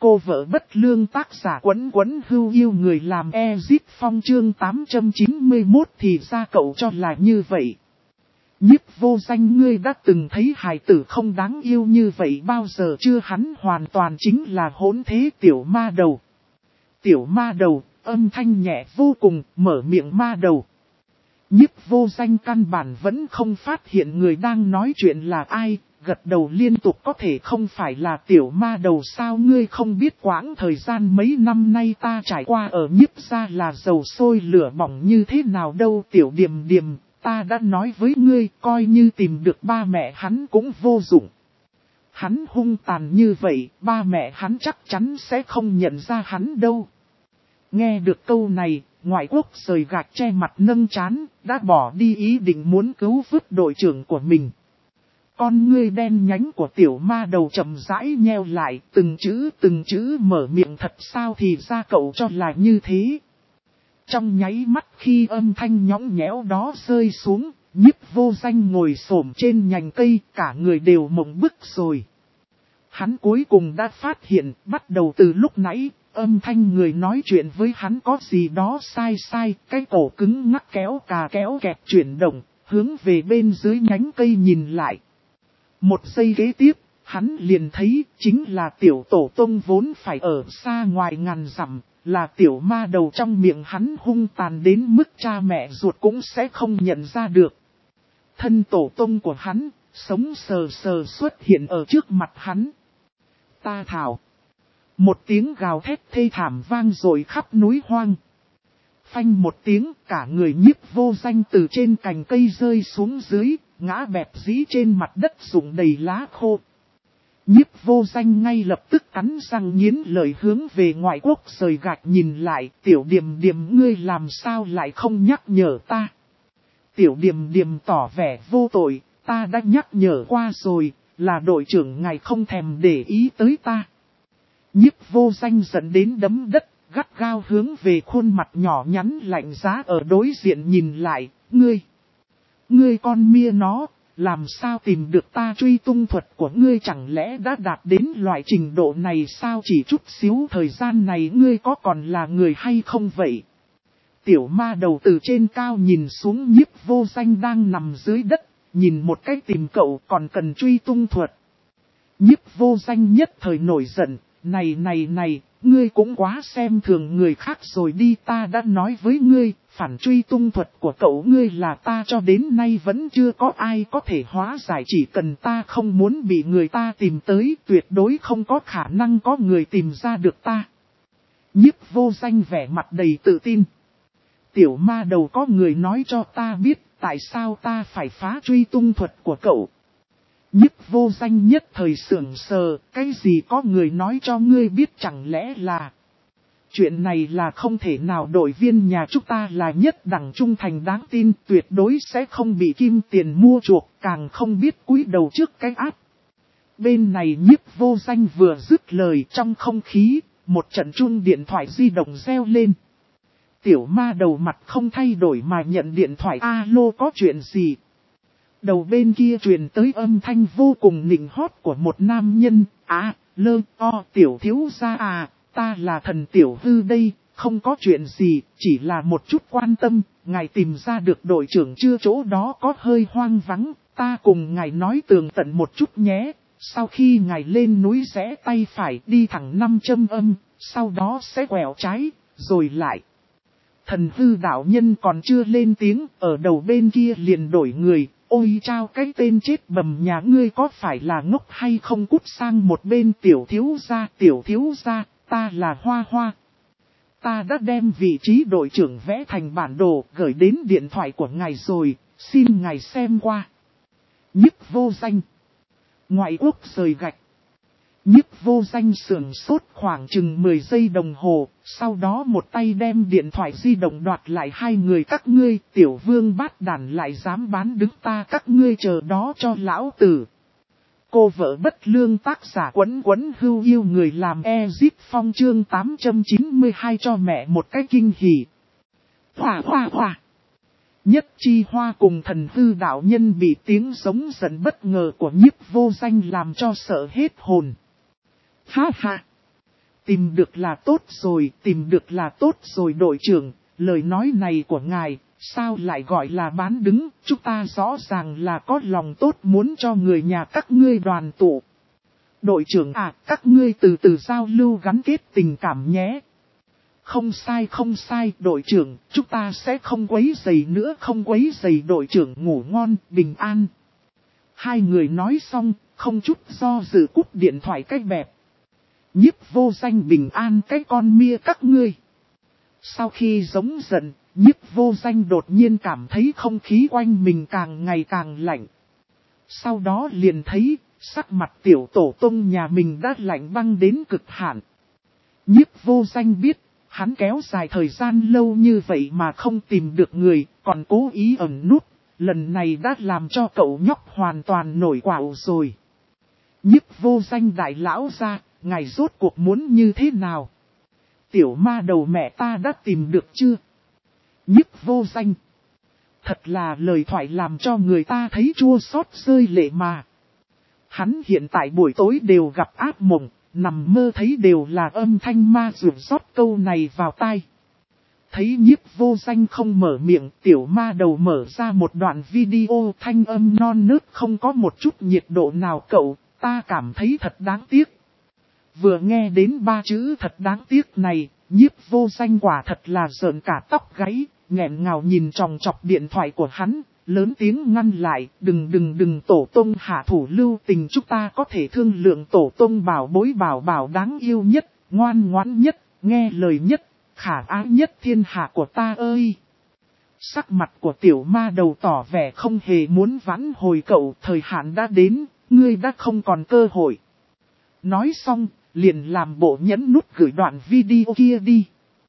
Cô vợ bất lương tác giả Quấn Quấn Hưu yêu người làm Ezip Phong chương 891 thì ra cậu cho là như vậy. Nhiếp Vô Danh, ngươi đã từng thấy hài tử không đáng yêu như vậy bao giờ chưa? Hắn hoàn toàn chính là hỗn thế tiểu ma đầu. Tiểu ma đầu, âm thanh nhẹ vô cùng, mở miệng ma đầu. Nhiếp Vô Danh căn bản vẫn không phát hiện người đang nói chuyện là ai, gật đầu liên tục. Có thể không phải là tiểu ma đầu sao? Ngươi không biết quãng thời gian mấy năm nay ta trải qua ở Nhiếp gia là dầu sôi lửa bỏng như thế nào đâu. Tiểu Điềm Điềm, ta đã nói với ngươi, coi như tìm được ba mẹ hắn cũng vô dụng. Hắn hung tàn như vậy, ba mẹ hắn chắc chắn sẽ không nhận ra hắn đâu. Nghe được câu này, ngoại quốc rời gạch che mặt nâng trán, đã bỏ đi ý định muốn cứu vớt đội trưởng của mình. Con ngươi đen nhánh của tiểu ma đầu chậm rãi nheo lại, từng chữ mở miệng. Thật sao? Thì ra cậu cho là như thế. Trong nháy mắt khi âm thanh nhõng nhẽo đó rơi xuống, Nhiếp Vô Danh ngồi xổm trên nhành cây, cả người đều mộng bức rồi. Hắn cuối cùng đã phát hiện, bắt đầu từ lúc nãy, âm thanh người nói chuyện với hắn có gì đó sai, cái cổ cứng ngắc kéo kẹt chuyển động, hướng về bên dưới nhánh cây nhìn lại. Một giây kế tiếp, hắn liền thấy chính là tiểu tổ tông vốn phải ở xa ngoài ngàn dặm, là tiểu ma đầu trong miệng hắn hung tàn đến mức cha mẹ ruột cũng sẽ không nhận ra được. Thân tổ tông của hắn, sống sờ sờ xuất hiện ở trước mặt hắn. Ta thảo. Một tiếng gào thét thê thảm vang dội khắp núi hoang. Phanh một tiếng, cả người Nhiếp Vô Danh từ trên cành cây rơi xuống dưới, ngã bẹp dí trên mặt đất rụng đầy lá khô. Nhiếp Vô Danh ngay lập tức cắn răng nghiến lợi hướng về ngoại quốc rời gạch nhìn lại. Tiểu Điềm Điềm, ngươi làm sao lại không nhắc nhở ta? Tiểu Điềm Điềm tỏ vẻ vô tội, ta đã nhắc nhở qua rồi, là đội trưởng ngài không thèm để ý tới ta. Nhiếp Vô Danh giận đến đấm đất, gắt gao hướng về khuôn mặt nhỏ nhắn lạnh giá ở đối diện nhìn lại. Ngươi con mia nó, làm sao tìm được ta? Truy tung thuật của ngươi chẳng lẽ đã đạt đến loại trình độ này sao? Chỉ chút xíu thời gian này ngươi có còn là người hay không vậy? Tiểu ma đầu từ trên cao nhìn xuống Nhiếp Vô Danh đang nằm dưới đất, nhìn một cái tìm cậu còn cần truy tung thuật. Nhiếp Vô Danh nhất thời nổi giận, này, ngươi cũng quá xem thường người khác rồi đi. Ta đã nói với ngươi, phản truy tung thuật của cậu ngươi là ta cho đến nay vẫn chưa có ai có thể hóa giải. Chỉ cần ta không muốn bị người ta tìm tới, tuyệt đối không có khả năng có người tìm ra được ta. Nhiếp Vô Danh vẻ mặt đầy tự tin. Tiểu ma đầu, có người nói cho ta biết, tại sao ta phải phá truy tung thuật của cậu? Nhiếp Vô Danh nhất thời sững sờ, cái gì có người nói cho ngươi biết? Chẳng lẽ là... Chuyện này là không thể nào, đội viên nhà chúng ta là nhất đẳng trung thành đáng tin, tuyệt đối sẽ không bị kim tiền mua chuộc, càng không biết cúi đầu trước cái ác. Bên này Nhiếp Vô Danh vừa dứt lời, trong không khí, một trận chuông điện thoại di động reo lên. Tiểu ma đầu mặt không thay đổi mà nhận điện thoại. Alo, có chuyện gì? Đầu bên kia truyền tới âm thanh vô cùng nịnh hót của một nam nhân. Tiểu thiếu gia à, ta là Thần Tiểu Hư đây, không có chuyện gì, chỉ là một chút quan tâm. Ngài tìm ra được đội trưởng chưa? Chỗ đó có hơi hoang vắng, ta cùng ngài nói tường tận một chút nhé. Sau khi ngài lên núi rẽ tay phải đi thẳng 5 châm âm, sau đó sẽ quẹo trái, rồi lại. Thần Hư đạo nhân còn chưa lên tiếng, ở đầu bên kia liền đổi người. Ôi chao, cái tên chết bầm nhà ngươi có phải là ngốc hay không? Cút sang một bên. Tiểu thiếu gia, ta là Hoa Hoa. Ta đã đem vị trí đội trưởng vẽ thành bản đồ gửi đến điện thoại của ngài rồi, xin ngài xem qua. Nhiếp Vô Danh. Ngoại quốc rời gạch. Nhiếp Vô Danh sửng sốt khoảng chừng 10 giây đồng hồ, sau đó một tay đem điện thoại di động đoạt lại. Hai người các ngươi, tiểu vương bát đàn lại dám bán đứng ta, các ngươi chờ đó cho lão tử. Cô vợ bất lương tác giả Quấn Quấn Hưu yêu người làm Ezip Phong chương 892 cho mẹ một cái kinh hỉ. Hoa. Nhất Chi Hoa cùng Thần Hư đạo nhân bị tiếng giống giận bất ngờ của Nhiếp Vô Danh làm cho sợ hết hồn. Ha ha! Tìm được là tốt rồi, tìm được là tốt rồi đội trưởng, lời nói này của ngài, sao lại gọi là bán đứng, chúng ta rõ ràng là có lòng tốt muốn cho người nhà các ngươi đoàn tụ. Đội trưởng à, các ngươi từ từ giao lưu gắn kết tình cảm nhé. Không sai, đội trưởng, chúng ta sẽ không quấy rầy nữa, không quấy rầy đội trưởng ngủ ngon, bình an. Hai người nói xong, không chút do dự cúp điện thoại cách bẹp. Nhiếp Vô Danh bình an cái con mia các ngươi. Sau khi giống giận, Nhiếp Vô Danh đột nhiên cảm thấy không khí quanh mình càng ngày càng lạnh. Sau đó liền thấy, sắc mặt tiểu tổ tông nhà mình đã lạnh băng đến cực hạn. Nhiếp Vô Danh biết, hắn kéo dài thời gian lâu như vậy mà không tìm được người, còn cố ý ẩn nút, lần này đã làm cho cậu nhóc hoàn toàn nổi quạo rồi. Nhiếp Vô Danh đại lão ra, ngài rốt cuộc muốn như thế nào? Tiểu ma đầu mẹ ta đã tìm được chưa? Nhiếp Vô Danh. Thật là lời thoại làm cho người ta thấy chua xót rơi lệ mà. Hắn hiện tại buổi tối đều gặp ác mộng, nằm mơ thấy đều là âm thanh ma rủi rót câu này vào tai. Thấy Nhiếp Vô Danh không mở miệng, tiểu ma đầu mở ra một đoạn video thanh âm non nớt không có một chút nhiệt độ nào cậu, ta cảm thấy thật đáng tiếc. Vừa nghe đến ba chữ thật đáng tiếc này, Nhiếp Vô Danh quả thật là rợn cả tóc gáy, nghẹn ngào nhìn tròng trọc điện thoại của hắn, lớn tiếng ngăn lại, đừng tổ tông hạ thủ lưu tình, chúng ta có thể thương lượng tổ tông bảo bối bảo đáng yêu nhất, ngoan ngoãn nhất, nghe lời nhất, khả ái nhất thiên hạ của ta ơi. Sắc mặt của tiểu ma đầu tỏ vẻ không hề muốn vãn hồi cậu, thời hạn đã đến, ngươi đã không còn cơ hội. Nói xong, liền làm bộ nhấn nút gửi đoạn video kia đi.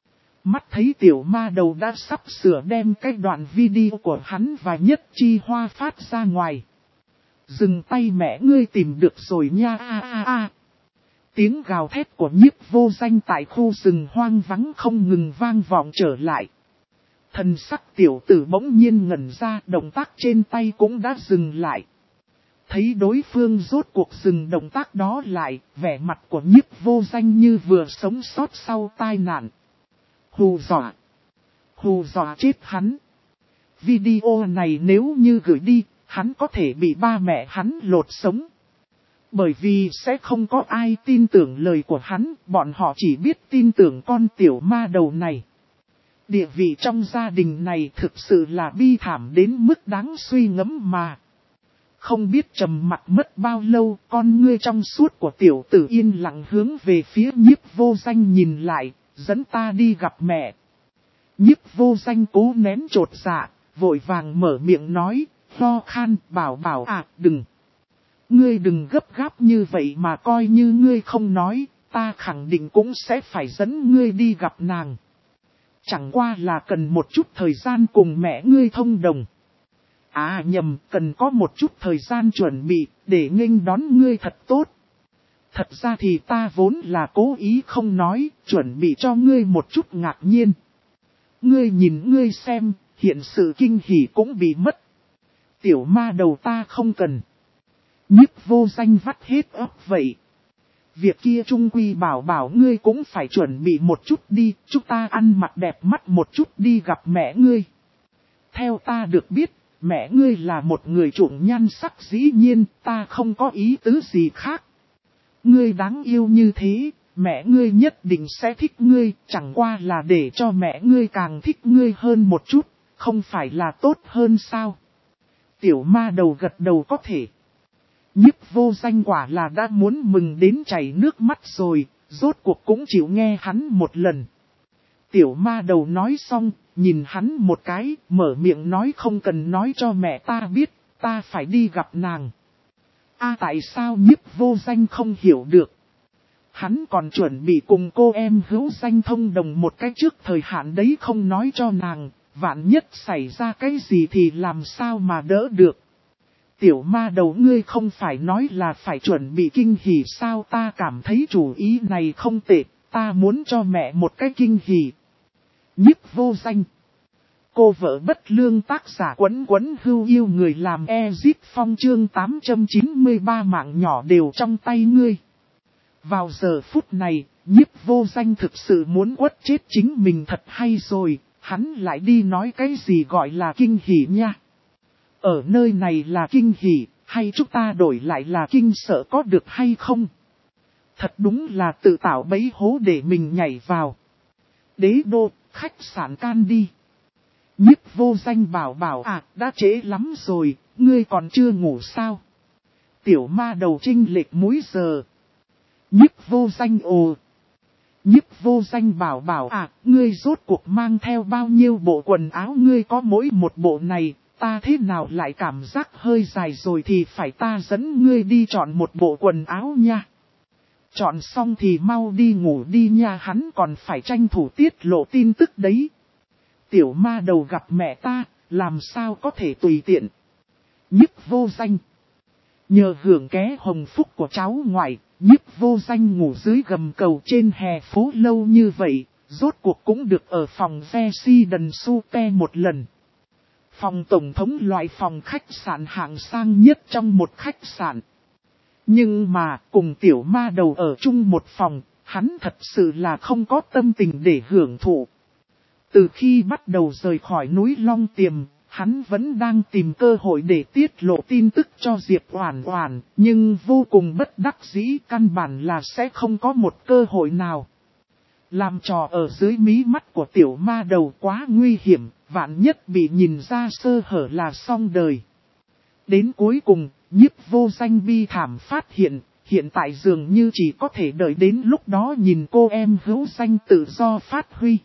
Mắt thấy tiểu ma đầu đã sắp sửa đem cái đoạn video của hắn và Nhất Chi Hoa phát ra ngoài. Dừng tay mẹ ngươi tìm được rồi nha a. Tiếng gào thét của Nhiếp Vô Danh tại khu rừng hoang vắng không ngừng vang vọng trở lại. Thần sắc tiểu tử bỗng nhiên ngẩn ra, động tác trên tay cũng đã dừng lại. Thấy đối phương rốt cuộc dừng động tác đó lại, vẻ mặt của Nhiếp Vô Danh như vừa sống sót sau tai nạn. Hù dọa chết hắn. Video này nếu như gửi đi, hắn có thể bị ba mẹ hắn lột sống. Bởi vì sẽ không có ai tin tưởng lời của hắn, bọn họ chỉ biết tin tưởng con tiểu ma đầu này. Địa vị trong gia đình này thực sự là bi thảm đến mức đáng suy ngẫm mà. Không biết trầm mặc mất bao lâu, con ngươi trong suốt của tiểu tử yên lặng hướng về phía Nhiếp Vô Danh nhìn lại, dẫn ta đi gặp mẹ. Nhiếp Vô Danh cố nén chột dạ, vội vàng mở miệng nói, ho khan, bảo à, đừng. Ngươi đừng gấp gáp như vậy mà coi như ngươi không nói, ta khẳng định cũng sẽ phải dẫn ngươi đi gặp nàng. Chẳng qua là cần một chút thời gian cùng mẹ ngươi thông đồng. À nhầm, cần có một chút thời gian chuẩn bị, để nghênh đón ngươi thật tốt. Thật ra thì ta vốn là cố ý không nói, chuẩn bị cho ngươi một chút ngạc nhiên. Ngươi nhìn ngươi xem, hiện sự kinh hỉ cũng bị mất. Tiểu ma đầu ta không cần. Nhiếp Vô Danh vắt hết óc vậy. Việc kia trung quy bảo ngươi cũng phải chuẩn bị một chút đi, chúng ta ăn mặc đẹp mắt một chút đi gặp mẹ ngươi. Theo ta được biết, mẹ ngươi là một người chuộng nhan sắc, dĩ nhiên ta không có ý tứ gì khác. Ngươi đáng yêu như thế, mẹ ngươi nhất định sẽ thích ngươi, chẳng qua là để cho mẹ ngươi càng thích ngươi hơn một chút, không phải là tốt hơn sao? Tiểu ma đầu gật đầu có thể. Nhiếp Vô Danh quả là đã muốn mừng đến chảy nước mắt rồi, rốt cuộc cũng chịu nghe hắn một lần. Tiểu ma đầu nói xong, nhìn hắn một cái, mở miệng nói không cần nói cho mẹ ta biết, ta phải đi gặp nàng. Tại sao Nhiếp Vô Danh không hiểu được? Hắn còn chuẩn bị cùng cô em hữu danh thông đồng một cái trước thời hạn đấy, không nói cho nàng, vạn nhất xảy ra cái gì thì làm sao mà đỡ được. Tiểu ma đầu ngươi không phải nói là phải chuẩn bị kinh hỉ sao, ta cảm thấy chủ ý này không tệ, ta muốn cho mẹ một cái kinh hỉ. Nhiếp Vô Danh. Cô vợ bất lương tác giả quấn hưu yêu người làm Ezip Phong chương 893 mạng nhỏ đều trong tay ngươi. Vào giờ phút này, Nhiếp Vô Danh thực sự muốn quất chết chính mình thật hay rồi, hắn lại đi nói cái gì gọi là kinh hỉ nha. Ở nơi này là kinh hỉ, hay chúng ta đổi lại là kinh sợ có được hay không? Thật đúng là tự tạo bẫy hố để mình nhảy vào. Đế đô, khách sạn can đi. Nhiếp Vô Danh bảo đã trễ lắm rồi, ngươi còn chưa ngủ sao? Tiểu ma đầu chênh lệch múi giờ. Nhiếp Vô Danh ồ. Nhiếp Vô Danh bảo ngươi rốt cuộc mang theo bao nhiêu bộ quần áo, ngươi có mỗi một bộ này, ta thế nào lại cảm giác hơi dài rồi thì phải ta dẫn ngươi đi chọn một bộ quần áo nha. Chọn xong thì mau đi ngủ đi nha, hắn còn phải tranh thủ tiết lộ tin tức đấy. Tiểu ma đầu gặp mẹ ta, làm sao có thể tùy tiện. Nhiếp Vô Danh. Nhờ hưởng ké hồng phúc của cháu ngoại, Nhiếp Vô Danh ngủ dưới gầm cầu trên hè phố lâu như vậy, rốt cuộc cũng được ở phòng Residence một lần. Phòng tổng thống loại phòng khách sạn hạng sang nhất trong một khách sạn. Nhưng mà cùng tiểu ma đầu ở chung một phòng, hắn thật sự là không có tâm tình để hưởng thụ. Từ khi bắt đầu rời khỏi núi Long Tiềm, hắn vẫn đang tìm cơ hội để tiết lộ tin tức cho Diệp Oản Oản, nhưng vô cùng bất đắc dĩ, căn bản là sẽ không có một cơ hội nào. Làm trò ở dưới mí mắt của tiểu ma đầu quá nguy hiểm, vạn nhất bị nhìn ra sơ hở là xong đời. Đến cuối cùng, Nhiếp Vô Danh bi thảm phát hiện tại dường như chỉ có thể đợi đến lúc đó nhìn cô em Hữu Danh tự do phát huy.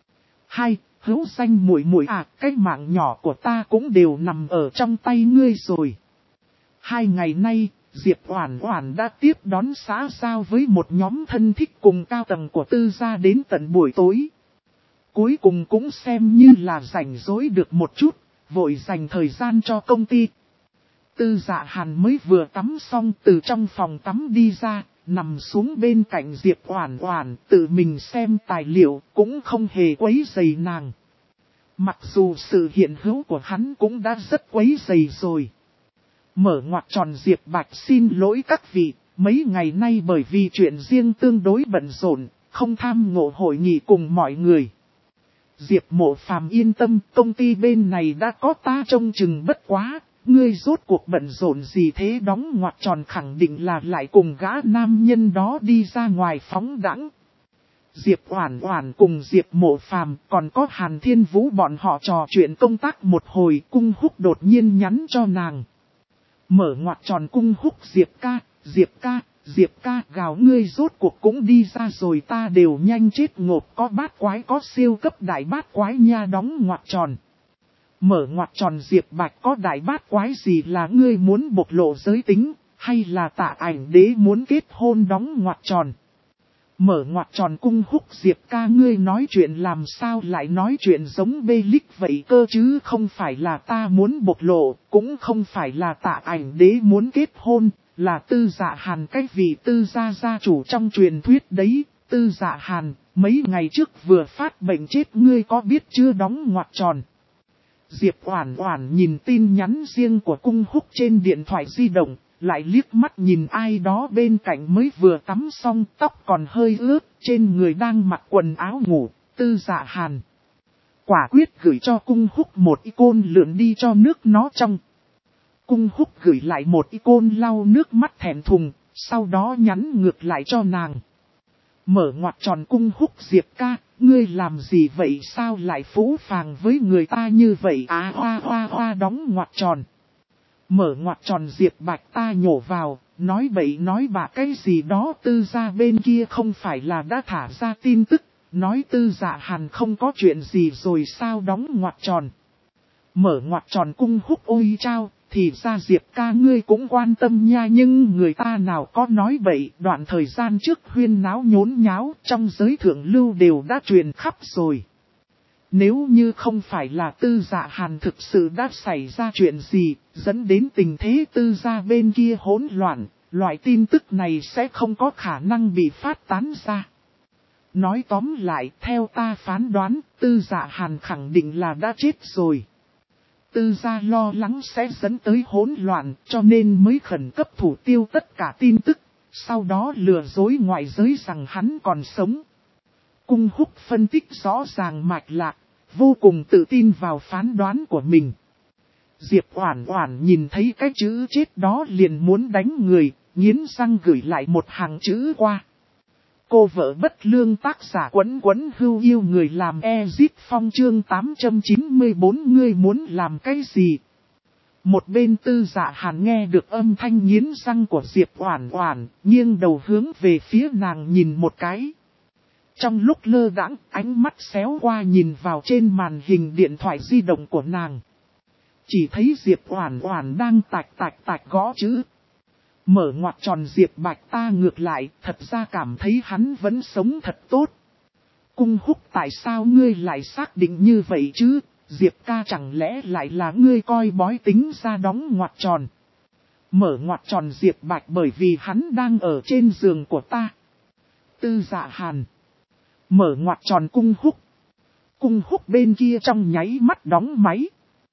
Hữu Danh muội muội cái mạng nhỏ của ta cũng đều nằm ở trong tay ngươi rồi. 2 ngày nay, Diệp Oản Oản đã tiếp đón xã giao với một nhóm thân thích cùng cao tầng của Tư gia đến tận buổi tối. Cuối cùng cũng xem như là rảnh rỗi được một chút, vội dành thời gian cho công ty. Tư Dạ Hàn mới vừa tắm xong từ trong phòng tắm đi ra, nằm xuống bên cạnh Diệp Oản Oản, tự mình xem tài liệu, cũng không hề quấy rầy nàng. Mặc dù sự hiện hữu của hắn cũng đã rất quấy rầy rồi. Mở ngoặc tròn Diệp Bạch xin lỗi các vị, mấy ngày nay bởi vì chuyện riêng tương đối bận rộn, không tham ngộ hội nghị cùng mọi người. Diệp Mộ Phàm yên tâm, công ty bên này đã có ta trông chừng, bất quá. Ngươi rốt cuộc bận rộn gì thế, đóng ngoặc tròn khẳng định là lại cùng gã nam nhân đó đi ra ngoài phóng đãng. Diệp Oản Oản cùng Diệp Mộ Phàm còn có Hàn Thiên Vũ bọn họ trò chuyện công tác một hồi, Cung Húc đột nhiên nhắn cho nàng. Mở ngoặc tròn Cung Húc Diệp ca gào, ngươi rốt cuộc cũng đi ra rồi, ta đều nhanh chết ngộp, có bát quái có siêu cấp đại bát quái nha, đóng ngoặc tròn. Mở ngoặc tròn Diệp Bạch, có đại bát quái gì là ngươi muốn bộc lộ giới tính, hay là Tạ Ảnh Đế muốn kết hôn, đóng ngoặc tròn. Mở ngoặc tròn Cung Húc Diệp ca, ngươi nói chuyện làm sao lại nói chuyện giống bê lích vậy cơ chứ, không phải là ta muốn bộc lộ, cũng không phải là Tạ Ảnh Đế muốn kết hôn, là Tư Dạ Hàn, cái vị Tư gia gia chủ trong truyền thuyết đấy. Tư Dạ Hàn, mấy ngày trước vừa phát bệnh chết, ngươi có biết chưa, đóng ngoặc tròn. Diệp Oản Oản nhìn tin nhắn riêng của Cung Húc trên điện thoại di động, lại liếc mắt nhìn ai đó bên cạnh mới vừa tắm xong, tóc còn hơi ướt, trên người đang mặc quần áo ngủ, Tư Dạ Hàn. Quả quyết gửi cho Cung Húc một icon lượn đi cho nước nó trong. Cung Húc gửi lại một icon lau nước mắt thẹn thùng, sau đó nhắn ngược lại cho nàng. Mở ngoặc tròn Cung Húc Diệp ca, ngươi làm gì vậy, sao lại phũ phàng với người ta như vậy, hoa đóng ngoặc tròn. Mở ngoặc tròn Diệp Bạch, ta nhổ vào, nói bậy nói bạ cái gì đó, Tư gia bên kia không phải là đã thả ra tin tức, nói Tư Dạ Hàn không có chuyện gì rồi sao, đóng ngoặc tròn. Mở ngoặc tròn Cung Húc, ôi chao, thì ra Diệp ca ngươi cũng quan tâm nha, nhưng người ta nào có nói bậy, đoạn thời gian trước huyên náo nhốn nháo trong giới thượng lưu đều đã truyền khắp rồi. Nếu như không phải là Tư Dạ Hàn thực sự đã xảy ra chuyện gì, dẫn đến tình thế Tư gia bên kia hỗn loạn, loại tin tức này sẽ không có khả năng bị phát tán ra. Nói tóm lại, theo ta phán đoán, Tư Dạ Hàn khẳng định là đã chết rồi. Tư gia lo lắng sẽ dẫn tới hỗn loạn, cho nên mới khẩn cấp thủ tiêu tất cả tin tức, Sau đó lừa dối ngoại giới rằng hắn còn sống. Cung Húc phân tích rõ ràng mạch lạc, vô cùng tự tin vào phán đoán của mình. Diệp Oản Oản nhìn thấy cái chữ chết đó liền muốn đánh người, nghiến răng gửi lại một hàng chữ qua. Cô vợ bất lương tác giả Quấn Quấn Hưu yêu người làm Ezit Phong chương 894 ngươi muốn làm cái gì? Một bên Tư Dạ Hàn nghe được âm thanh nghiến răng của Diệp Oản Oản, nghiêng đầu hướng về phía nàng nhìn một cái. Trong lúc lơ đãng, ánh mắt xéo qua nhìn vào trên màn hình điện thoại di động của nàng. Chỉ thấy Diệp Oản Oản đang tạch gõ chữ. Mở ngoặc tròn Diệp Bạch ta ngược lại, thật ra cảm thấy hắn vẫn sống thật tốt. Cung Húc tại sao ngươi lại xác định như vậy chứ? Diệp ca chẳng lẽ lại là ngươi coi bói tính ra đóng ngoặc tròn. Mở ngoặc tròn Diệp Bạch bởi vì hắn đang ở trên giường của ta. Tư Dạ Hàn. Mở ngoặc tròn Cung Húc. Cung Húc bên kia trong nháy mắt đóng máy.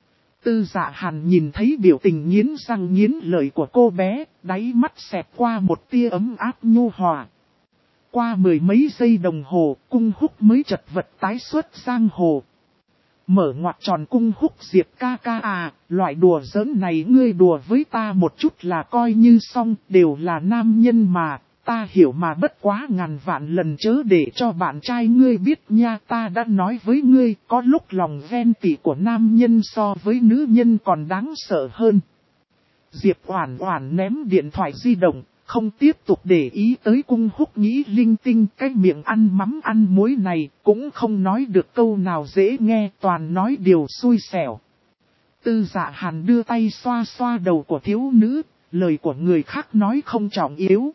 Tư Dạ Hàn nhìn thấy biểu tình nghiến răng nghiến lợi của cô bé, đáy mắt xẹt qua một tia ấm áp nhu hòa. Qua mười mấy giây đồng hồ, Cung Húc mới chật vật tái xuất giang hồ. Mở ngoặc tròn Cung Húc Diệp ca ca à, loại đùa giỡn này ngươi đùa với ta một chút là coi như xong, đều là nam nhân mà. Ta hiểu mà bất quá ngàn vạn lần chớ để cho bạn trai ngươi biết nha, ta đã nói với ngươi, có lúc lòng ghen tị của nam nhân so với nữ nhân còn đáng sợ hơn. Diệp Oản Oản ném điện thoại di động, không tiếp tục để ý tới Cung Húc nghĩ linh tinh, cái miệng ăn mắm ăn muối này, cũng không nói được câu nào dễ nghe, toàn nói điều xui xẻo. Tư Dạ Hàn đưa tay xoa xoa đầu của thiếu nữ, lời của người khác nói không trọng yếu.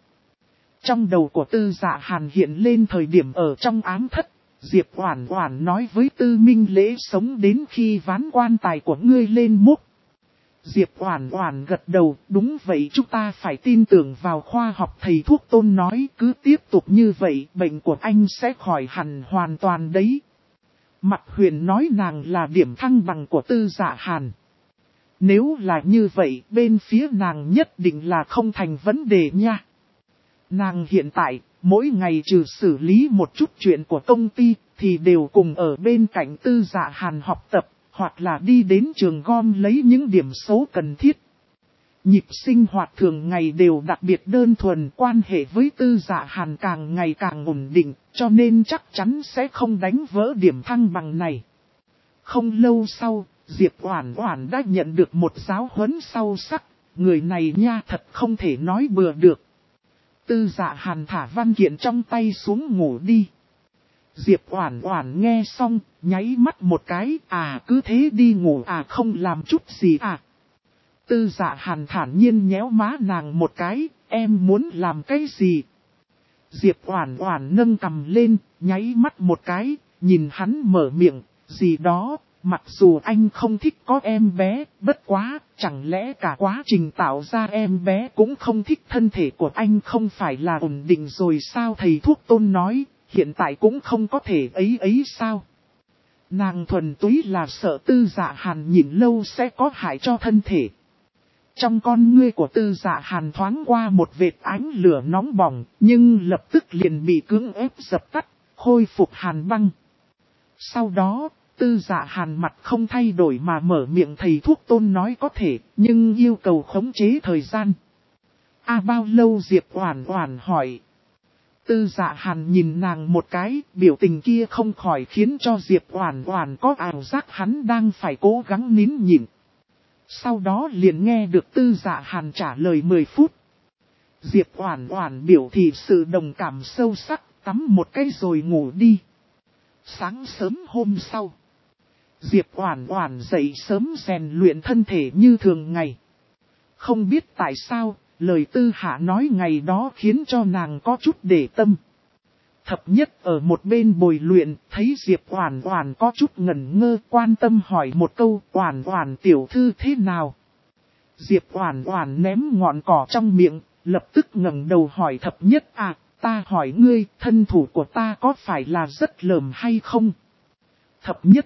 Trong đầu của Tư Dạ Hàn hiện lên thời điểm ở trong ám thất, Diệp Oản Oản nói với Tư Minh Lễ sống đến khi ván quan tài của ngươi lên mốc. Diệp Oản Oản gật đầu, đúng vậy chúng ta phải tin tưởng vào khoa học thầy thuốc Tôn nói cứ tiếp tục như vậy bệnh của anh sẽ khỏi hẳn hoàn toàn đấy. Mặt Huyền nói nàng là điểm thăng bằng của Tư Dạ Hàn. Nếu là như vậy bên phía nàng nhất định là không thành vấn đề nha. Nàng hiện tại, mỗi ngày trừ xử lý một chút chuyện của công ty, thì đều cùng ở bên cạnh Tư Dạ Hàn học tập, hoặc là đi đến trường gom lấy những điểm số cần thiết. Nhịp sinh hoạt thường ngày đều đặc biệt đơn thuần, quan hệ với Tư Dạ Hàn càng ngày càng ổn định, cho nên chắc chắn sẽ không đánh vỡ điểm thăng bằng này. Không lâu sau, Diệp Oản Oản đã nhận được một giáo huấn sâu sắc, người này nha thật không thể nói bừa được. Tư Dạ Hàn thả văn kiện trong tay xuống ngủ đi. Diệp Oản Oản nghe xong, nháy mắt một cái, à cứ thế đi ngủ à không làm chút gì à. Tư Dạ Hàn thản nhiên nhéo má nàng một cái, em muốn làm cái gì? Diệp Oản Oản nâng cằm lên, nháy mắt một cái, nhìn hắn mở miệng, gì đó. Mặc dù anh không thích có em bé, bất quá, chẳng lẽ cả quá trình tạo ra em bé cũng không thích thân thể của anh không phải là ổn định rồi sao thầy thuốc Tôn nói, hiện tại cũng không có thể ấy sao. Nàng thuần túy là sợ Tư Dạ Hàn nhìn lâu sẽ có hại cho thân thể. Trong con ngươi của Tư Dạ Hàn thoáng qua một vệt ánh lửa nóng bỏng, nhưng lập tức liền bị cưỡng ép dập tắt, khôi phục hàn băng. Sau đó, Tư Dạ Hàn mặt không thay đổi mà mở miệng thầy thuốc Tôn nói có thể, nhưng yêu cầu khống chế thời gian. Bao lâu Diệp Oản Oản hỏi. Tư Dạ Hàn nhìn nàng một cái, biểu tình kia không khỏi khiến cho Diệp Oản Oản có ảo giác hắn đang phải cố gắng nín nhịn. Sau đó liền nghe được Tư Dạ Hàn trả lời 10 phút. Diệp Oản Oản biểu thị sự đồng cảm sâu sắc, tắm một cái rồi ngủ đi. Sáng sớm hôm sau, Diệp Oản Oản dậy sớm rèn luyện thân thể như thường ngày. Không biết tại sao, lời Tư Hạ nói ngày đó khiến cho nàng có chút để tâm. Thập Nhất ở một bên bồi luyện, thấy Diệp Oản Oản có chút ngẩn ngơ, quan tâm hỏi một câu, Oản Oản tiểu thư thế nào? Diệp Oản Oản ném ngọn cỏ trong miệng, lập tức ngẩng đầu hỏi Thập Nhất à, ta hỏi ngươi, thân thủ của ta có phải là rất lởm hay không? Thập Nhất,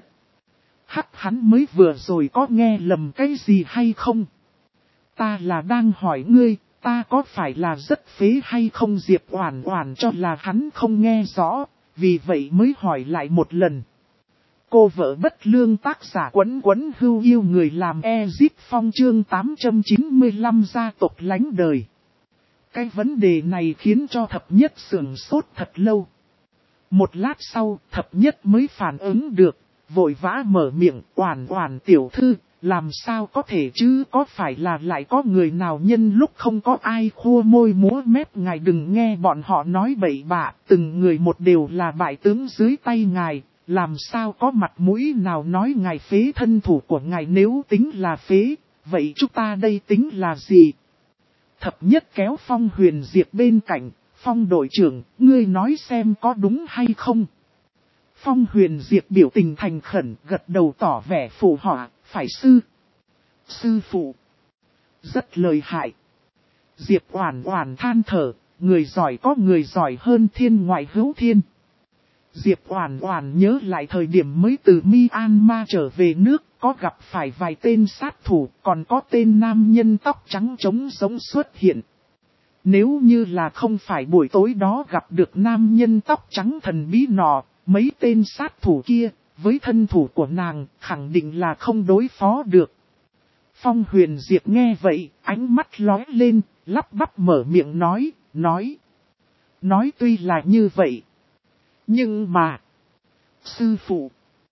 hắn mới vừa rồi có nghe lầm cái gì hay không? Ta là đang hỏi ngươi, Ta có phải là rất phế hay không? Diệp Oản Oản cho là hắn không nghe rõ, vì vậy mới hỏi lại một lần. Cô vợ bất lương tác giả Quấn Quấn Hưu Yêu người làm Ezip Phong chương 895 gia tộc lánh đời. Cái vấn đề này khiến cho thập nhất sửng sốt thật lâu. Một lát sau, thập nhất mới phản ứng được, vội vã mở miệng, Oản Oản tiểu thư, làm sao có thể chứ, có phải là lại có người nào nhân lúc không có ai khua môi múa mép, ngài đừng nghe bọn họ nói bậy bạ, từng người một đều là bại tướng dưới tay ngài, làm sao có mặt mũi nào nói ngài phế thân thủ của ngài, nếu tính là phế, vậy chúng ta đây tính là gì? Thập nhất kéo Phong Huyền Diệp bên cạnh, Phong đội trưởng, ngươi nói xem có đúng hay không? Phong Huyền Diệp biểu tình thành khẩn, gật đầu tỏ vẻ phụ họa, phải sư phụ. Rất lợi hại. Diệp Oản Oản than thở, người giỏi có người giỏi hơn thiên ngoại hữu thiên. Diệp Oản Oản nhớ lại thời điểm mới từ Myanmar trở về nước, có gặp phải vài tên sát thủ, còn có tên nam nhân tóc trắng trống sống xuất hiện. Nếu như là không phải buổi tối đó gặp được nam nhân tóc trắng thần bí nọ, mấy tên sát thủ kia, với thân thủ của nàng, khẳng định là không đối phó được. Phong Huyền Diệp nghe vậy, ánh mắt lóe lên, lắp bắp mở miệng nói tuy là như vậy. Nhưng mà, sư phụ,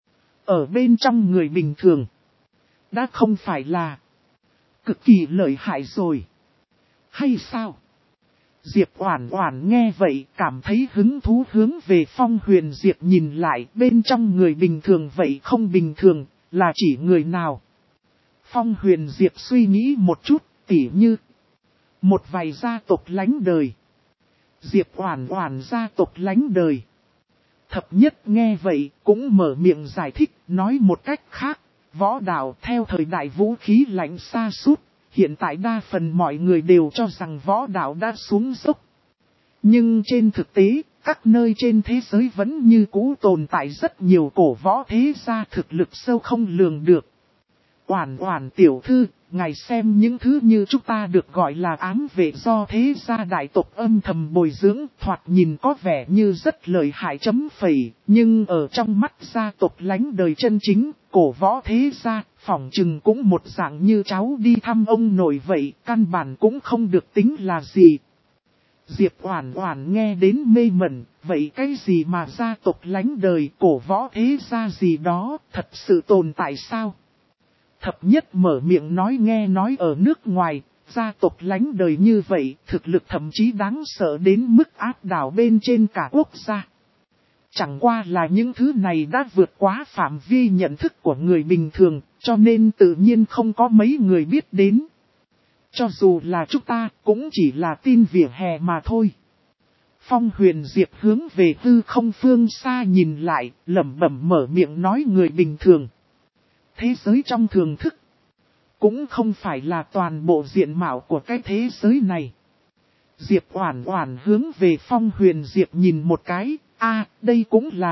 ở bên trong người bình thường, đã không phải là cực kỳ lợi hại rồi. Hay sao? Diệp Oản Oản nghe vậy cảm thấy hứng thú, hướng về Phong Huyền Diệp nhìn lại, bên trong người bình thường vậy không bình thường, là chỉ người nào? Phong Huyền Diệp suy nghĩ một chút, tỉ như một vài gia tộc lánh đời. Diệp Oản Oản gia tộc lánh đời. Thập nhất nghe vậy cũng mở miệng giải thích, nói một cách khác, võ đạo theo thời đại vũ khí lạnh sa sút, hiện tại đa phần mọi người đều cho rằng võ đạo đã xuống dốc. Nhưng trên thực tế, các nơi trên thế giới vẫn như cũ tồn tại rất nhiều cổ võ thế gia thực lực sâu không lường được. Oản Oản tiểu thư, ngài xem những thứ như chúng ta được gọi là ám vệ do thế gia đại tộc âm thầm bồi dưỡng, thoạt nhìn có vẻ như rất lợi hại chấm phẩy, nhưng ở trong mắt gia tộc lánh đời chân chính, cổ võ thế gia, phỏng chừng cũng một dạng như cháu đi thăm ông nội vậy, căn bản cũng không được tính là gì. Diệp Oản Oản nghe đến mê mẩn, vậy cái gì mà gia tộc lánh đời, cổ võ thế gia gì đó, thật sự tồn tại sao? Thập nhất mở miệng nghe nói ở nước ngoài, gia tộc lánh đời như vậy, thực lực thậm chí đáng sợ đến mức áp đảo bên trên cả quốc gia. Chẳng qua là những thứ này đã vượt quá phạm vi nhận thức của người bình thường, cho nên tự nhiên không có mấy người biết đến. Cho dù là chúng ta, cũng chỉ là tin vỉa hè mà thôi. Phong Huyền Diệp hướng về hư không phương xa nhìn lại, lẩm bẩm mở miệng nói người bình thường. Thế giới trong thường thức, cũng không phải là toàn bộ diện mạo của cái thế giới này. Diệp Oản Oản hướng về Phong Huyền Diệp nhìn một cái, đây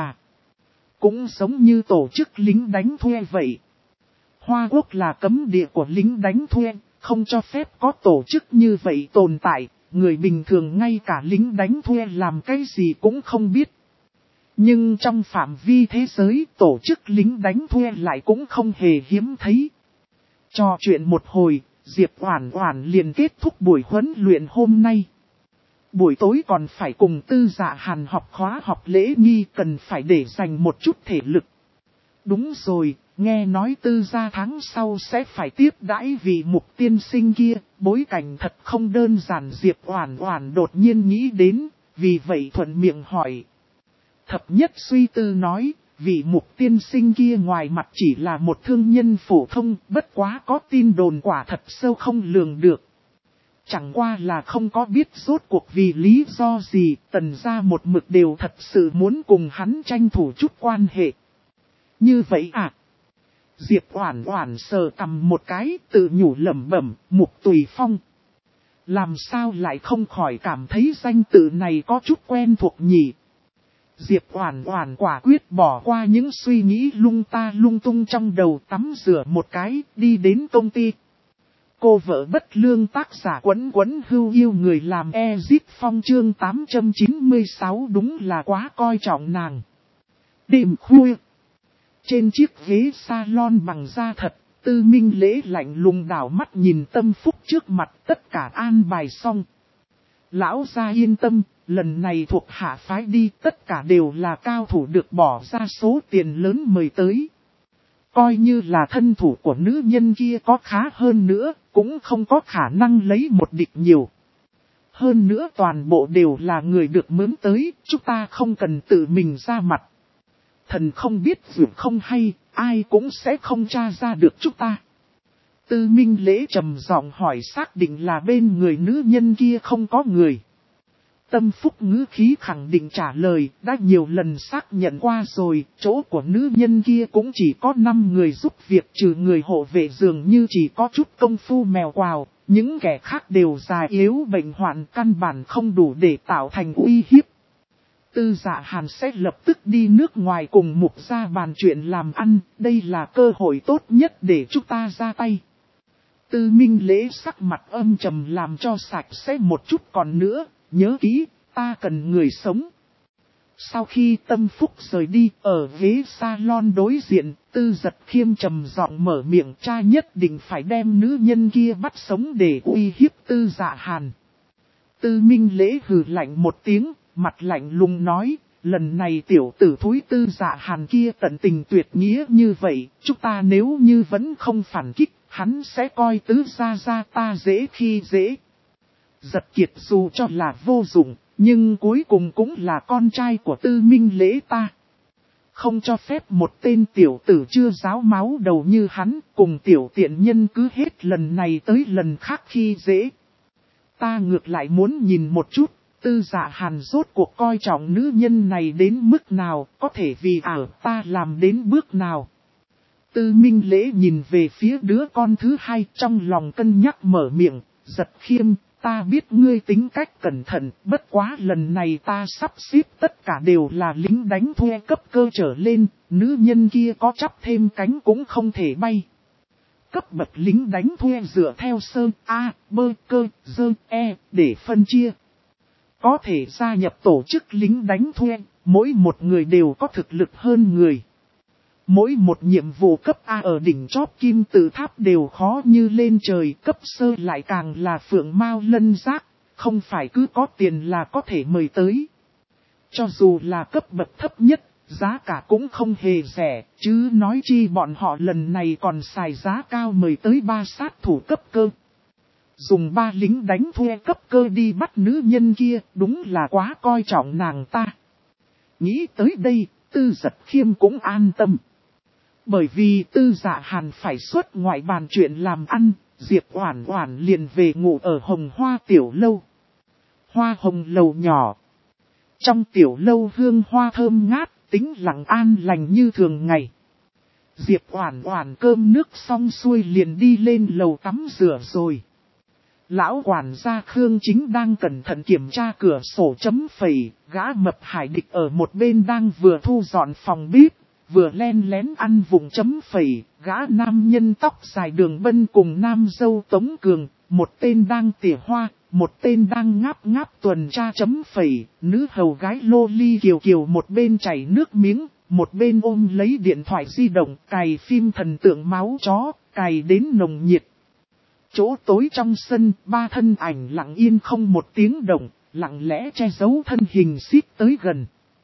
cũng giống như tổ chức lính đánh thuê vậy. Hoa Quốc là cấm địa của lính đánh thuê, không cho phép có tổ chức như vậy tồn tại, người bình thường ngay cả lính đánh thuê làm cái gì cũng không biết. Nhưng trong phạm vi thế giới, tổ chức lính đánh thuê lại cũng không hề hiếm thấy. Trò chuyện một hồi, Diệp Oản Oản liền kết thúc buổi huấn luyện hôm nay. Buổi tối còn phải cùng Tư Dạ Hàn học khóa học lễ nghi, cần phải để dành một chút thể lực. Đúng rồi, nghe nói Tư Gia tháng sau sẽ phải tiếp đãi vị Mục tiên sinh kia, bối cảnh thật không đơn giản. Diệp Oản Oản đột nhiên nghĩ đến, vì vậy thuận miệng hỏi. Thập nhất suy tư nói, vị Mục tiên sinh kia ngoài mặt chỉ là một thương nhân phổ thông, bất quá có tin đồn quả thật sâu không lường được. Chẳng qua là không có biết rốt cuộc vì lý do gì, Tần gia một mực đều thật sự muốn cùng hắn tranh thủ chút quan hệ. Như vậy à? Diệp Oản Oản sờ cằm một cái, tự nhủ lẩm bẩm, Mục Tùy Phong. Làm sao lại không khỏi cảm thấy danh tự này có chút quen thuộc nhỉ? Diệp Oản Oản quả quyết bỏ qua những suy nghĩ lung tung trong đầu, tắm rửa một cái, đi đến công ty. Cô vợ bất lương tác giả Quấn Quấn Hưu yêu người làm Ezit Phong chương 896 đúng là quá coi trọng nàng. Đêm khuya. Trên chiếc ghế salon bằng da thật, Tư Minh Lễ lạnh lùng đảo mắt nhìn Tâm Phúc trước mặt, tất cả an bài xong. Lão gia yên tâm, lần này thuộc hạ phái đi tất cả đều là cao thủ được bỏ ra số tiền lớn mời tới. Coi như là thân thủ của nữ nhân kia có khá hơn nữa, cũng không có khả năng lấy một địch nhiều. Hơn nữa toàn bộ đều là người được mướn tới, chúng ta không cần tự mình ra mặt. Thần không biết dường không hay, ai cũng sẽ không tra ra được chúng ta. Tư Minh Lễ trầm giọng hỏi xác định là bên người nữ nhân kia không có người. Tâm Phúc ngữ khí khẳng định trả lời, đã nhiều lần xác nhận qua rồi, chỗ của nữ nhân kia cũng chỉ có 5 người giúp việc trừ người hộ vệ dường như chỉ có chút công phu mèo quào, những kẻ khác đều già yếu bệnh hoạn căn bản không đủ để tạo thành uy hiếp. Tư Dạ Hàn sẽ lập tức đi nước ngoài cùng Mục gia bàn chuyện làm ăn, đây là cơ hội tốt nhất để chúng ta ra tay. Tư Minh Lễ sắc mặt âm trầm làm cho sạch sẽ một chút còn nữa. Nhớ kỹ, ta cần người sống. Sau khi Tâm Phúc rời đi, ở ghế salon đối diện, Tư Giật Khiêm trầm giọng mở miệng cha nhất định phải đem nữ nhân kia bắt sống để uy hiếp Tư Dạ Hàn. Tư Minh Lễ hừ lạnh một tiếng, mặt lạnh lùng nói, lần này tiểu tử thúi Tư Dạ Hàn kia tận tình tuyệt nghĩa như vậy, chúng ta nếu như vẫn không phản kích, hắn sẽ coi Tứ gia ta dễ khi dễ. Giật Kiệt dù cho là vô dụng, nhưng cuối cùng cũng là con trai của Tư Minh Lễ ta. Không cho phép một tên tiểu tử chưa ráo máu đầu như hắn cùng tiểu tiện nhân cứ hết lần này tới lần khác khi dễ. Ta ngược lại muốn nhìn một chút, Tư Dạ Hàn rốt cuộc coi trọng nữ nhân này đến mức nào, có thể vì ta làm đến bước nào. Tư Minh Lễ nhìn về phía đứa con thứ hai trong lòng cân nhắc mở miệng, Giật Khiêm. Ta biết ngươi tính cách cẩn thận, bất quá lần này ta sắp xếp tất cả đều là lính đánh thuê cấp cơ trở lên, nữ nhân kia có chắp thêm cánh cũng không thể bay. Cấp bậc lính đánh thuê dựa theo sơ, A, bơ, cơ, dơ, E, để phân chia. Có thể gia nhập tổ chức lính đánh thuê, mỗi một người đều có thực lực hơn người. Mỗi một nhiệm vụ cấp A ở đỉnh chóp kim tự tháp đều khó như lên trời, cấp sơ lại càng là phượng mao lân giác, không phải cứ có tiền là có thể mời tới. Cho dù là cấp bậc thấp nhất, giá cả cũng không hề rẻ, chứ nói chi bọn họ lần này còn xài giá cao mời tới 3 sát thủ cấp cơ. Dùng 3 lính đánh thuê cấp cơ đi bắt nữ nhân kia, đúng là quá coi trọng nàng ta. Nghĩ tới đây, Tư Giật Khiêm cũng an tâm. Bởi vì Tư Dạ Hàn phải xuất ngoại bàn chuyện làm ăn, Diệp Oản Oản liền về ngủ ở Hồng Hoa tiểu lâu. Hoa hồng lầu nhỏ. Trong tiểu lâu hương hoa thơm ngát, tĩnh lặng an lành như thường ngày. Diệp Oản Oản cơm nước xong xuôi liền đi lên lầu tắm rửa rồi. Lão quản gia Khương Chính đang cẩn thận kiểm tra cửa sổ chấm phẩy, gã mập Hải Địch ở một bên đang vừa thu dọn phòng bếp. Vừa len lén ăn vùng chấm phẩy, gã nam nhân tóc dài Đường Bân cùng nam dâu Tống Cường, một tên đang tỉa hoa, một tên đang ngáp ngáp tuần tra chấm phẩy, nữ hầu gái lô ly kiều kiều một bên chảy nước miếng, một bên ôm lấy điện thoại di động, cài phim thần tượng máu chó, cài đến nồng nhiệt. Chỗ tối trong sân, 3 thân ảnh lặng yên không một tiếng động, lặng lẽ che giấu thân hình xít tới gần.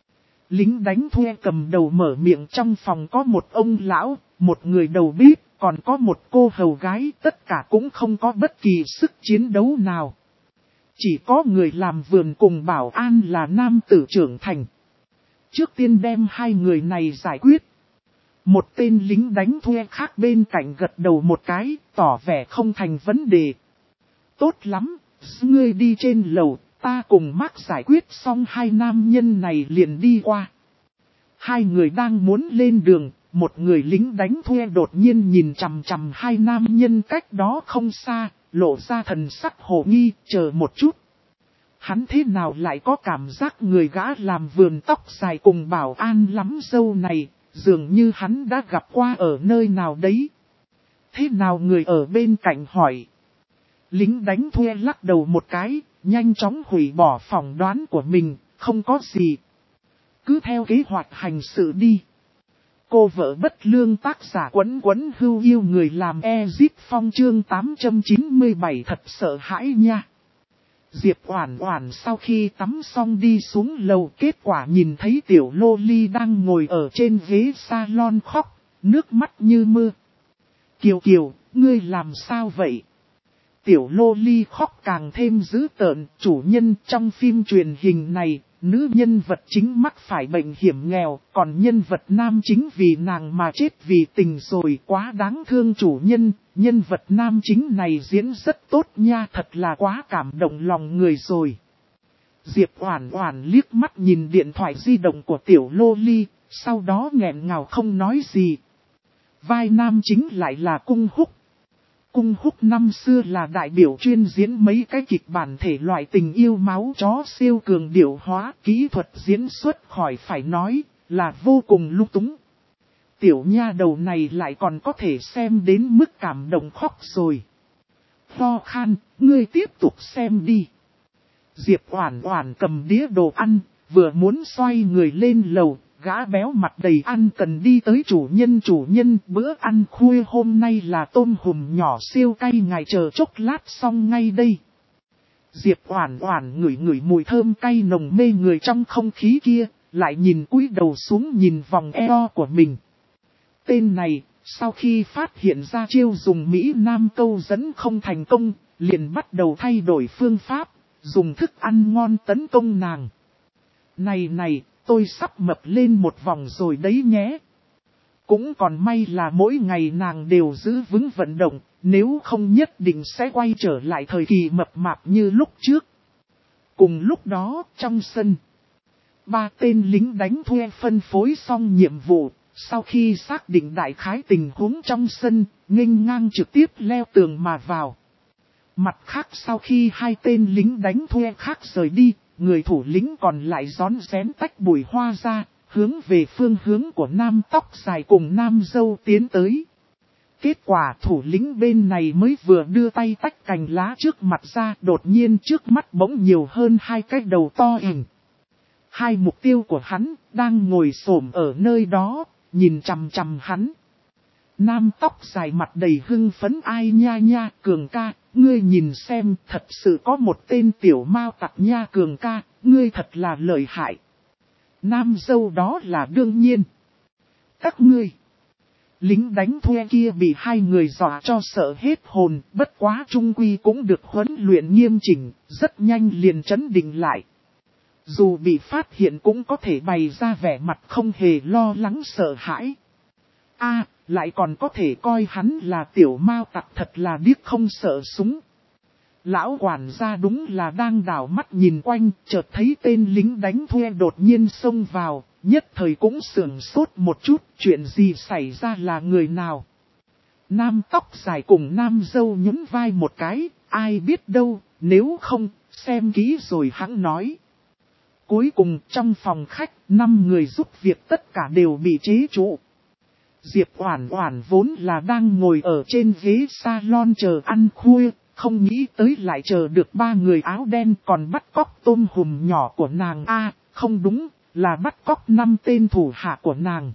Lính đánh thuê cầm đầu mở miệng trong phòng có một ông lão, một người đầu bếp, còn có một cô hầu gái, tất cả cũng không có bất kỳ sức chiến đấu nào. Chỉ có người làm vườn cùng bảo an là nam tử trưởng thành. Trước tiên đem 2 người này giải quyết. Một tên lính đánh thuê khác bên cạnh gật đầu một cái, tỏ vẻ không thành vấn đề. Tốt lắm, ngươi đi trên lầu. Ta cùng Mark giải quyết xong 2 nam nhân này liền đi qua. 2 người đang muốn lên đường, một người lính đánh thuê đột nhiên nhìn chằm chằm 2 nam nhân cách đó không xa, lộ ra thần sắc hồ nghi, chờ một chút. Hắn thế nào lại có cảm giác người gã làm vườn tóc dài cùng bảo an lắm dâu này, dường như hắn đã gặp qua ở nơi nào đấy. Thế nào người ở bên cạnh hỏi. Lính đánh thuê lắc đầu một cái, nhanh chóng hủy bỏ phỏng đoán của mình, không có gì. Cứ theo kế hoạch hành sự đi. Cô vợ bất lương tác giả Quấn Quấn Hưu yêu người làm Ezip Phong chương 897 thật sợ hãi nha. Diệp Oản Oản sau khi tắm xong đi xuống lầu, kết quả nhìn thấy tiểu Loli đang ngồi ở trên ghế salon khóc, nước mắt như mưa. Kiều Kiều, ngươi làm sao vậy? Tiểu Loli khóc càng thêm dữ tợn. Chủ nhân trong phim truyền hình này, nữ nhân vật chính mắc phải bệnh hiểm nghèo, còn nhân vật nam chính vì nàng mà chết vì tình rồi, quá đáng thương chủ nhân. Nhân vật nam chính này diễn rất tốt nha, thật là quá cảm động lòng người rồi. Diệp Oản Oản liếc mắt nhìn điện thoại di động của tiểu Loli, sau đó nghẹn ngào không nói gì. Vai nam chính lại là Cung Húc. Cung Húc năm xưa là đại biểu chuyên diễn mấy cái kịch bản thể loại tình yêu máu chó siêu cường điệu hóa, kỹ thuật diễn xuất khỏi phải nói, là vô cùng lung túng. Tiểu nha đầu này lại còn có thể xem đến mức cảm động khóc rồi. Ho khan, ngươi tiếp tục xem đi. Diệp Oản Oản cầm đĩa đồ ăn, vừa muốn xoay người lên lầu. Gã béo mặt đầy ăn cần đi tới chủ nhân bữa ăn khuya hôm nay là tôm hùm nhỏ siêu cay, ngài chờ chốc lát xong ngay đây. Diệp Oản Oản ngửi ngửi mùi thơm cay nồng mê người trong không khí kia, lại nhìn cúi đầu xuống nhìn vòng eo của mình. Tên này, sau khi phát hiện ra chiêu dùng Mỹ Nam câu dẫn không thành công, liền bắt đầu thay đổi phương pháp, dùng thức ăn ngon tấn công nàng. Này, tôi sắp mập lên một vòng rồi đấy nhé. Cũng còn may là mỗi ngày nàng đều giữ vững vận động, nếu không nhất định sẽ quay trở lại thời kỳ mập mạp như lúc trước. Cùng lúc đó, trong sân, 3 tên lính đánh thuê phân phối xong nhiệm vụ, sau khi xác định đại khái tình huống trong sân, nghênh ngang trực tiếp leo tường mà vào. Mặt khác sau khi 2 tên lính đánh thuê khác rời đi, người thủ lĩnh còn lại rón rén tách bụi hoa ra, hướng về phương hướng của nam tóc dài cùng nam dâu tiến tới. Kết quả thủ lĩnh bên này mới vừa đưa tay tách cành lá trước mặt ra, đột nhiên trước mắt bỗng nhiều hơn 2 cái đầu to ình. 2 mục tiêu của hắn đang ngồi xổm ở nơi đó, nhìn chằm chằm hắn. Nam tóc dài mặt đầy hưng phấn, ai nha Cường ca, ngươi nhìn xem, thật sự có một tên tiểu mao tặc nha Cường ca, ngươi thật là lợi hại. Nam dâu đó là đương nhiên. Các ngươi, lính đánh thuê kia bị 2 người dọa cho sợ hết hồn, bất quá trung quy cũng được huấn luyện nghiêm chỉnh, rất nhanh liền trấn định lại. Dù bị phát hiện cũng có thể bày ra vẻ mặt không hề lo lắng sợ hãi. Lại còn có thể coi hắn là tiểu mao tặc, thật là điếc không sợ súng. Lão quản gia đúng là đang đảo mắt nhìn quanh, chợt thấy tên lính đánh thuê đột nhiên xông vào, nhất thời cũng sửng sốt một chút, chuyện gì xảy ra, là người nào? Nam tóc dài cùng nam dâu nhún vai một cái, ai biết đâu, nếu không, xem kỹ rồi hẵng nói. Cuối cùng trong phòng khách, 5 người giúp việc tất cả đều bị chế trụ. Diệp Oản Oản vốn là đang ngồi ở trên ghế salon chờ ăn khuya, không nghĩ tới lại chờ được 3 người áo đen còn bắt cóc tôm hùm nhỏ của nàng. Không đúng, là bắt cóc 5 tên thủ hạ của nàng.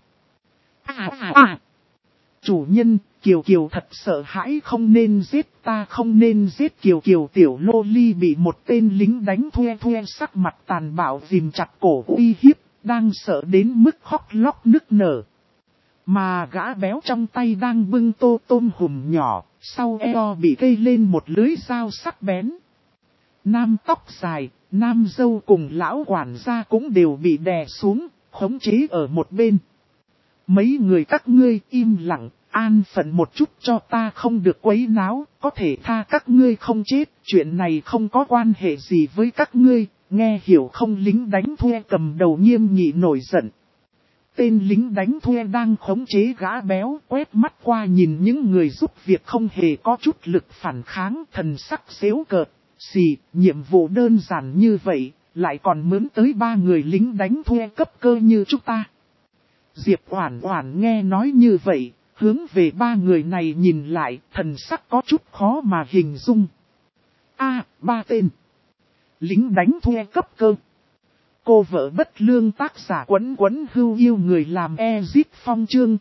Chủ nhân, Kiều Kiều thật sợ hãi, không nên giết ta, không nên giết Kiều Kiều. Tiểu Loli bị một tên lính đánh thuê sắc mặt tàn bạo ghim chặt cổ uy hiếp, đang sợ đến mức khóc lóc nức nở. Mà gã béo trong tay đang bưng tô tôm hùm nhỏ, sau eo bị cây lên một lưới dao sắc bén. Nam tóc dài, nam dâu cùng lão quản gia cũng đều bị đè xuống, khống chế ở một bên. Mấy người các ngươi im lặng, an phận một chút cho ta, không được quấy náo, có thể tha các ngươi không chết, chuyện này không có quan hệ gì với các ngươi, nghe hiểu không? Lính đánh thuê cầm đầu nghiêm nghị nổi giận. Tên lính đánh thuê đang khống chế gã béo, quét mắt qua nhìn những người giúp việc không hề có chút lực phản kháng, thần sắc xéo cợt, nhiệm vụ đơn giản như vậy, lại còn mướn tới 3 người lính đánh thuê cấp cơ như chúng ta. Diệp Oản Oản nghe nói như vậy, hướng về 3 người này nhìn lại, thần sắc có chút khó mà hình dung. 3 tên. Lính đánh thuê cấp cơ. Cô vợ bất lương tác giả Quấn Quấn Hưu yêu người làm Ezit Phong chương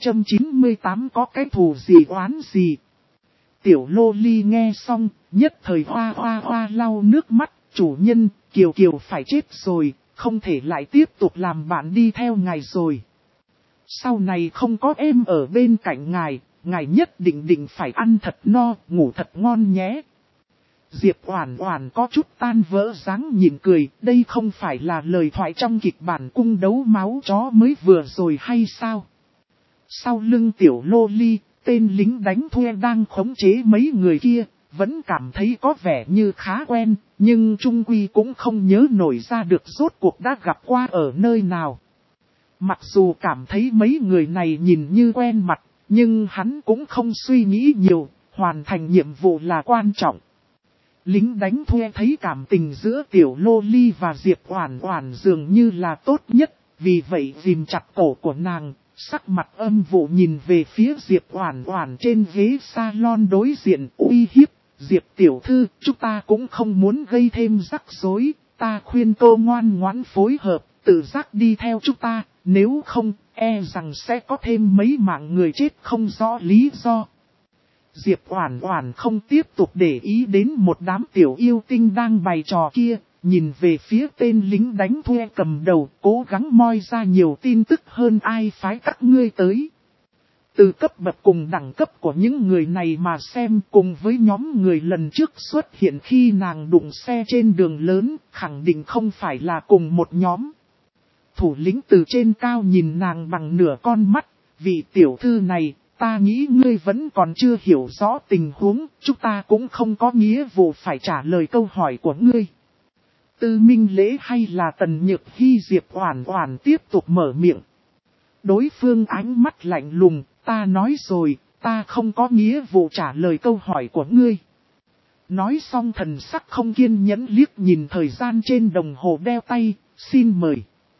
898 có cái thù gì oán gì. Tiểu lô ly nghe xong, nhất thời hoa lau nước mắt, chủ nhân, Kiều Kiều phải chết rồi, không thể lại tiếp tục làm bạn đi theo ngài rồi. Sau này không có em ở bên cạnh ngài nhất định phải ăn thật no, ngủ thật ngon nhé. Diệp Oản Oản có chút tan vỡ dáng nhìn cười, đây không phải là lời thoại trong kịch bản cung đấu máu chó mới vừa rồi hay sao? Sau lưng tiểu lô ly, tên lính đánh thuê đang khống chế mấy người kia, vẫn cảm thấy có vẻ như khá quen, nhưng trung quy cũng không nhớ nổi ra được rốt cuộc đã gặp qua ở nơi nào. Mặc dù cảm thấy mấy người này nhìn như quen mặt, nhưng hắn cũng không suy nghĩ nhiều, hoàn thành nhiệm vụ là quan trọng. Lính đánh thuê thấy cảm tình giữa tiểu lô ly và Diệp Oản Oản dường như là tốt nhất, vì vậy ghim chặt cổ của nàng, sắc mặt âm vụ nhìn về phía Diệp Oản Oản trên ghế salon đối diện uy hiếp. Diệp tiểu thư, chúng ta cũng không muốn gây thêm rắc rối, ta khuyên cô ngoan ngoãn phối hợp, tự giác đi theo chúng ta, nếu không, e rằng sẽ có thêm mấy mạng người chết không rõ lý do. Diệp Oản Oản không tiếp tục để ý đến một đám tiểu yêu tinh đang bày trò kia, nhìn về phía tên lính đánh thuê cầm đầu, cố gắng moi ra nhiều tin tức hơn ai phái các ngươi tới. Từ cấp bậc cùng đẳng cấp của những người này mà xem, cùng với nhóm người lần trước xuất hiện khi nàng đụng xe trên đường lớn, khẳng định không phải là cùng một nhóm. Thủ lĩnh từ trên cao nhìn nàng bằng nửa con mắt, vị tiểu thư này, ta nghĩ ngươi vẫn còn chưa hiểu rõ tình huống, chúng ta cũng không có nghĩa vụ phải trả lời câu hỏi của ngươi. Tư Minh Lễ hay là Tần Nhược Hy Diệp Oản Oản tiếp tục mở miệng. Đối phương ánh mắt lạnh lùng, ta nói rồi, ta không có nghĩa vụ trả lời câu hỏi của ngươi. Nói xong thần sắc không kiên nhẫn liếc nhìn thời gian trên đồng hồ đeo tay, xin mời.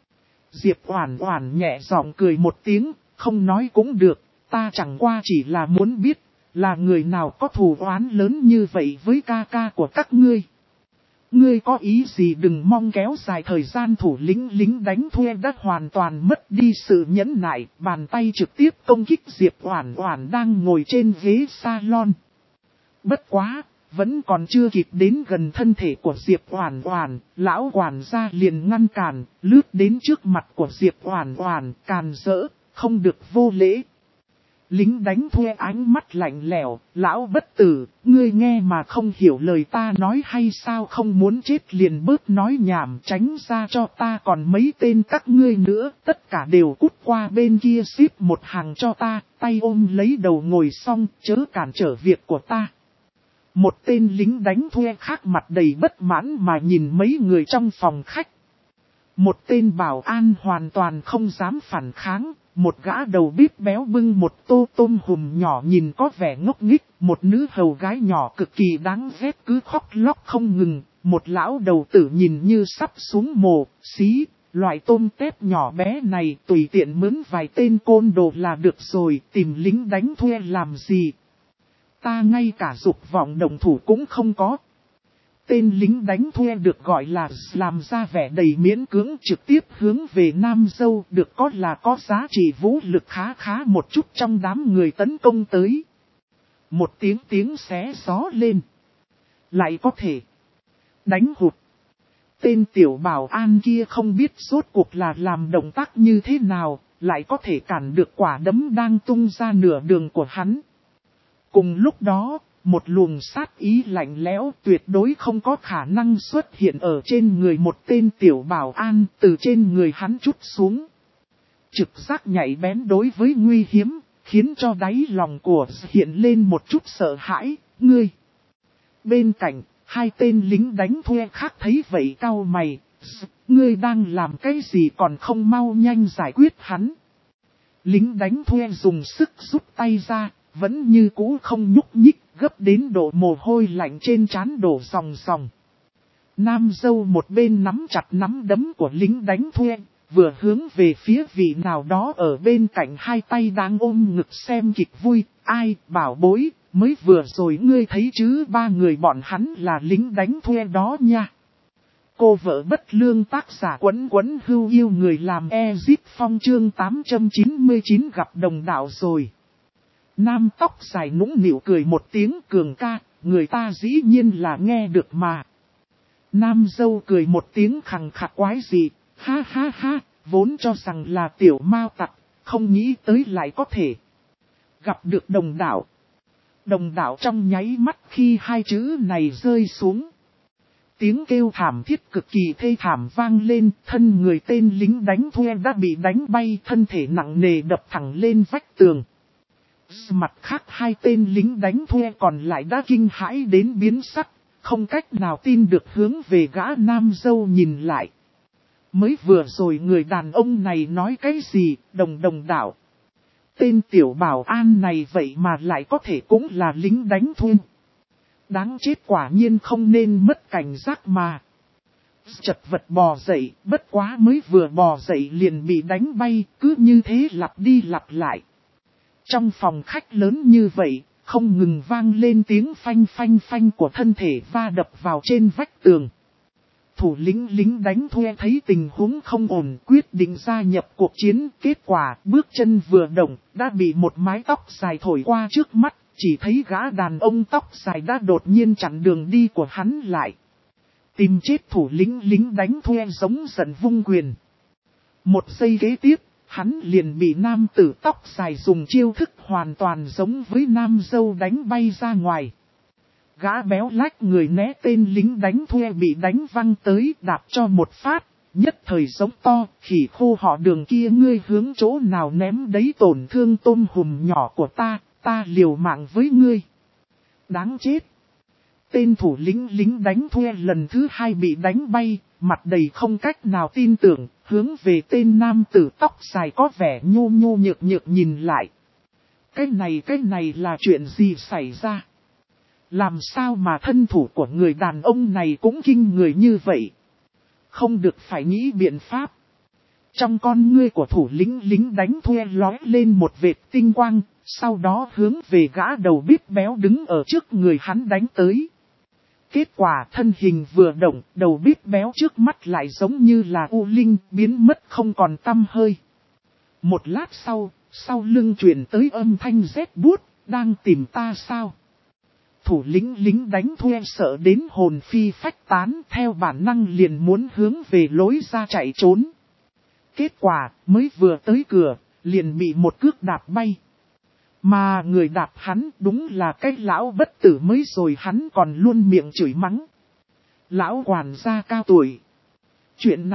Diệp Oản Oản nhẹ giọng cười một tiếng, không nói cũng được, ta chẳng qua chỉ là muốn biết, là người nào có thù oán lớn như vậy với ca ca của các ngươi. Ngươi có ý gì đừng mong kéo dài thời gian. Thủ lĩnh lính đánh thuê đã hoàn toàn mất đi sự nhẫn nại, bàn tay trực tiếp công kích Diệp Oản Oản đang ngồi trên ghế salon. Bất quá, vẫn còn chưa kịp đến gần thân thể của Diệp Oản Oản, lão quản gia liền ngăn cản, lướt đến trước mặt của Diệp Oản Oản, càn rỡ, không được vô lễ. Lính đánh thuê ánh mắt lạnh lẽo, lão bất tử, ngươi nghe mà không hiểu lời ta nói hay sao, không muốn chết liền bớt nói nhảm, tránh ra cho ta, còn mấy tên các ngươi nữa, tất cả đều cút qua bên kia xếp một hàng cho ta, tay ôm lấy đầu ngồi xong, chớ cản trở việc của ta. Một tên lính đánh thuê khác mặt đầy bất mãn mà nhìn mấy người trong phòng khách. Một tên bảo an hoàn toàn không dám phản kháng. Một gã đầu bếp béo bưng một tô tôm hùm nhỏ nhìn có vẻ ngốc nghếch, một nữ hầu gái nhỏ cực kỳ đáng ghét cứ khóc lóc không ngừng, một lão đầu tử nhìn như sắp xuống mồ, xí, loại tôm tép nhỏ bé này tùy tiện mướn vài tên côn đồ là được rồi, tìm lính đánh thuê làm gì. Ta ngay cả dục vọng đồng thủ cũng không có. Tên lính đánh thuê được gọi là làm ra vẻ đầy miễn cưỡng trực tiếp hướng về Nam Dâu được có là có giá trị vũ lực khá một chút trong đám người tấn công tới. Một tiếng xé gió lên. Lại có thể đánh hụt. Tên tiểu bảo an kia không biết rốt cuộc là làm động tác như thế nào, lại có thể cản được quả đấm đang tung ra nửa đường của hắn. Cùng lúc đó, một luồng sát ý lạnh lẽo tuyệt đối không có khả năng xuất hiện ở trên người một tên tiểu bảo an, từ trên người hắn trút xuống. Trực giác nhạy bén đối với nguy hiểm, khiến cho đáy lòng của hiện lên một chút sợ hãi, ngươi. Bên cạnh, hai tên lính đánh thuê khác thấy vậy cau mày, ngươi đang làm cái gì còn không mau nhanh giải quyết hắn. Lính đánh thuê dùng sức rút tay ra, vẫn như cũ không nhúc nhích, gấp đến độ mồ hôi lạnh trên trán đổ ròng ròng. Nam Dâu một bên nắm chặt nắm đấm của lính đánh thuê, vừa hướng về phía vị nào đó ở bên cạnh hai tay đang ôm ngực xem kịch vui, ai bảo bối, mới vừa rồi ngươi thấy chứ, ba người bọn hắn là lính đánh thuê đó nha. Cô vợ bất lương tác giả Quấn Quấn Hưu yêu người làm Ezip Phong chương 899 gặp đồng đạo rồi. Nam tóc dài nũng nịu cười một tiếng, Cường ca, người ta dĩ nhiên là nghe được mà. Nam dâu cười một tiếng khằng khặc quái dị, ha ha ha, vốn cho rằng là tiểu mao tặc, không nghĩ tới lại có thể gặp được đồng đạo. Đồng đạo trong nháy mắt khi hai chữ này rơi xuống. Tiếng kêu thảm thiết cực kỳ thê thảm vang lên, thân người tên lính đánh thuê đã bị đánh bay, thân thể nặng nề đập thẳng lên vách tường. Mặt khác hai tên lính đánh thuê còn lại đã kinh hãi đến biến sắc, không cách nào tin được hướng về gã nam dâu nhìn lại. Mới vừa rồi người đàn ông này nói cái gì, đồng đạo. Tên tiểu bảo an này vậy mà lại có thể cũng là lính đánh thuê. Đáng chết, quả nhiên không nên mất cảnh giác mà. Chật vật bò dậy, bất quá mới vừa bò dậy liền bị đánh bay, cứ như thế lặp đi lặp lại. Trong phòng khách lớn như vậy, không ngừng vang lên tiếng phanh phanh phanh của thân thể va đập vào trên vách tường. Thủ lĩnh lính đánh thuê thấy tình huống không ổn, quyết định gia nhập cuộc chiến. Kết quả bước chân vừa động, đã bị một mái tóc dài thổi qua trước mắt. Chỉ thấy gã đàn ông tóc dài đã đột nhiên chặn đường đi của hắn lại. Tìm chết thủ lĩnh lính đánh thuê giống giận vung quyền. Một giây kế tiếp, hắn liền bị nam tử tóc dài dùng chiêu thức hoàn toàn giống với nam dâu đánh bay ra ngoài. Gã béo lách người né tên lính đánh thuê bị đánh văng tới, đạp cho một phát, nhất thời giống to, khỉ khô họ Đường kia, ngươi hướng chỗ nào ném đấy, tổn thương tôm hùm nhỏ của ta liều mạng với ngươi. Đáng chết. Tên thủ lĩnh lính đánh thuê lần thứ hai bị đánh bay, mặt đầy không cách nào tin tưởng, hướng về tên nam tử tóc dài có vẻ nhô nhược nhìn lại. Cái này là chuyện gì xảy ra? Làm sao mà thân thủ của người đàn ông này cũng kinh người như vậy? Không được, phải nghĩ biện pháp. Trong con ngươi của thủ lĩnh lính đánh thuê lóe lên một vệt tinh quang, sau đó hướng về gã đầu bếp béo đứng ở trước người hắn đánh tới. Kết quả thân hình vừa động, đầu bếp béo trước mắt lại giống như là u linh, biến mất không còn tăm hơi. Một lát sau lưng truyền tới âm thanh rét buốt, đang tìm ta sao? Thủ lĩnh lính đánh thuê sợ đến hồn phi phách tán, theo bản năng liền muốn hướng về lối ra chạy trốn. Kết quả mới vừa tới cửa, liền bị một cước đạp bay. Mà người đạp hắn đúng là cái lão bất tử mới rồi, hắn còn luôn miệng chửi mắng. Lão quản gia cao tuổi. Chuyện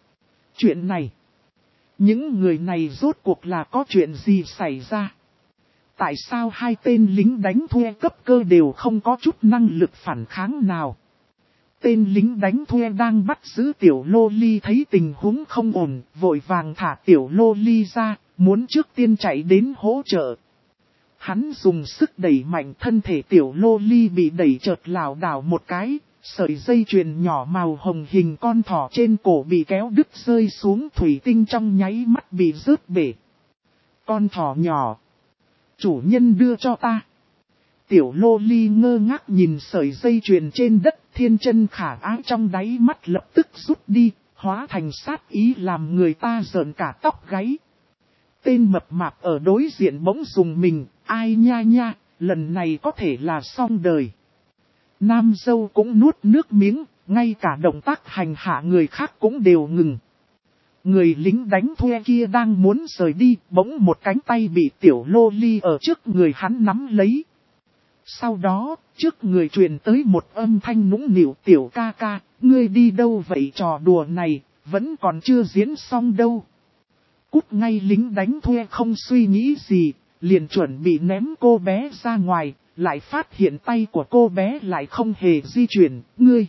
này. Những người này rốt cuộc là có chuyện gì xảy ra? Tại sao hai tên lính đánh thuê cấp cơ đều không có chút năng lực phản kháng nào? Tên lính đánh thuê đang bắt giữ tiểu lô ly thấy tình huống không ổn, vội vàng thả tiểu lô ly ra, muốn trước tiên chạy đến hỗ trợ. Hắn dùng sức đẩy mạnh, thân thể tiểu lô ly bị đẩy chợt lảo đảo một cái, sợi dây chuyền nhỏ màu hồng hình con thỏ trên cổ bị kéo đứt rơi xuống, thủy tinh trong nháy mắt bị rớt bể. Con thỏ nhỏ. Chủ nhân đưa cho ta. Tiểu lô ly ngơ ngác nhìn sợi dây chuyền trên đất, thiên chân khả ái trong đáy mắt lập tức rút đi, hóa thành sát ý làm người ta rợn cả tóc gáy. Tên mập mạp ở đối diện bỗng dùng mình, ai nha, lần này có thể là xong đời. Nam dâu cũng nuốt nước miếng, ngay cả động tác hành hạ người khác cũng đều ngừng. Người lính đánh thuê kia đang muốn rời đi, bỗng một cánh tay bị tiểu lô ly ở trước người hắn nắm lấy. Sau đó, trước người truyền tới một âm thanh nũng nịu, tiểu ca ca, ngươi đi đâu vậy, trò đùa này, vẫn còn chưa diễn xong đâu. Cút ngay, lính đánh thuê không suy nghĩ gì, liền chuẩn bị ném cô bé ra ngoài, lại phát hiện tay của cô bé lại không hề di chuyển.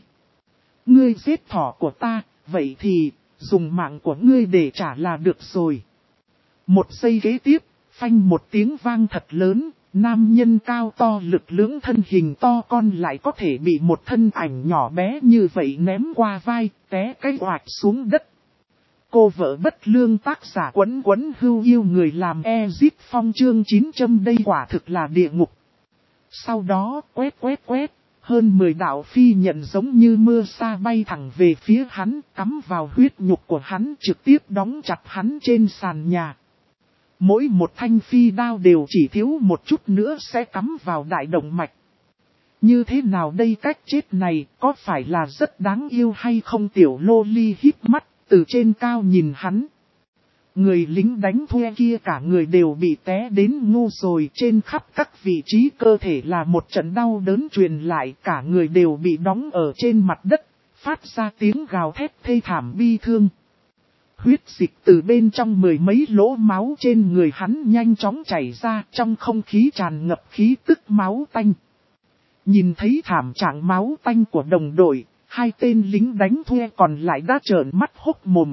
Ngươi giết thỏ của ta, vậy thì dùng mạng của ngươi để trả là được rồi. Một giây kế tiếp, phanh một tiếng vang thật lớn, nam nhân cao to lực lưỡng thân hình to con lại có thể bị một thân ảnh nhỏ bé như vậy ném qua vai, té cái oạch xuống đất. Cô vợ bất lương tác giả Quấn Quấn Hưu yêu người làm Ezip Phong chương 900, đây quả thực là địa ngục. Sau đó quét, hơn 10 đạo phi nhận giống như mưa sa bay thẳng về phía hắn, cắm vào huyết nhục của hắn, trực tiếp đóng chặt hắn trên sàn nhà. Mỗi một thanh phi đao đều chỉ thiếu một chút nữa sẽ cắm vào đại động mạch. Như thế nào đây, cách chết này có phải là rất đáng yêu hay không? Tiểu lô ly híp mắt từ trên cao nhìn hắn. Người lính đánh thuê kia cả người đều bị té đến ngu rồi, trên khắp các vị trí cơ thể là một trận đau đớn truyền lại, cả người đều bị đóng ở trên mặt đất, phát ra tiếng gào thét thê thảm bi thương. Huyết dịch từ bên trong 10 mấy lỗ máu trên người hắn nhanh chóng chảy ra, trong không khí tràn ngập khí tức máu tanh. Nhìn thấy thảm trạng máu tanh của đồng đội, hai tên lính đánh thuê còn lại đã trợn mắt hốc mồm.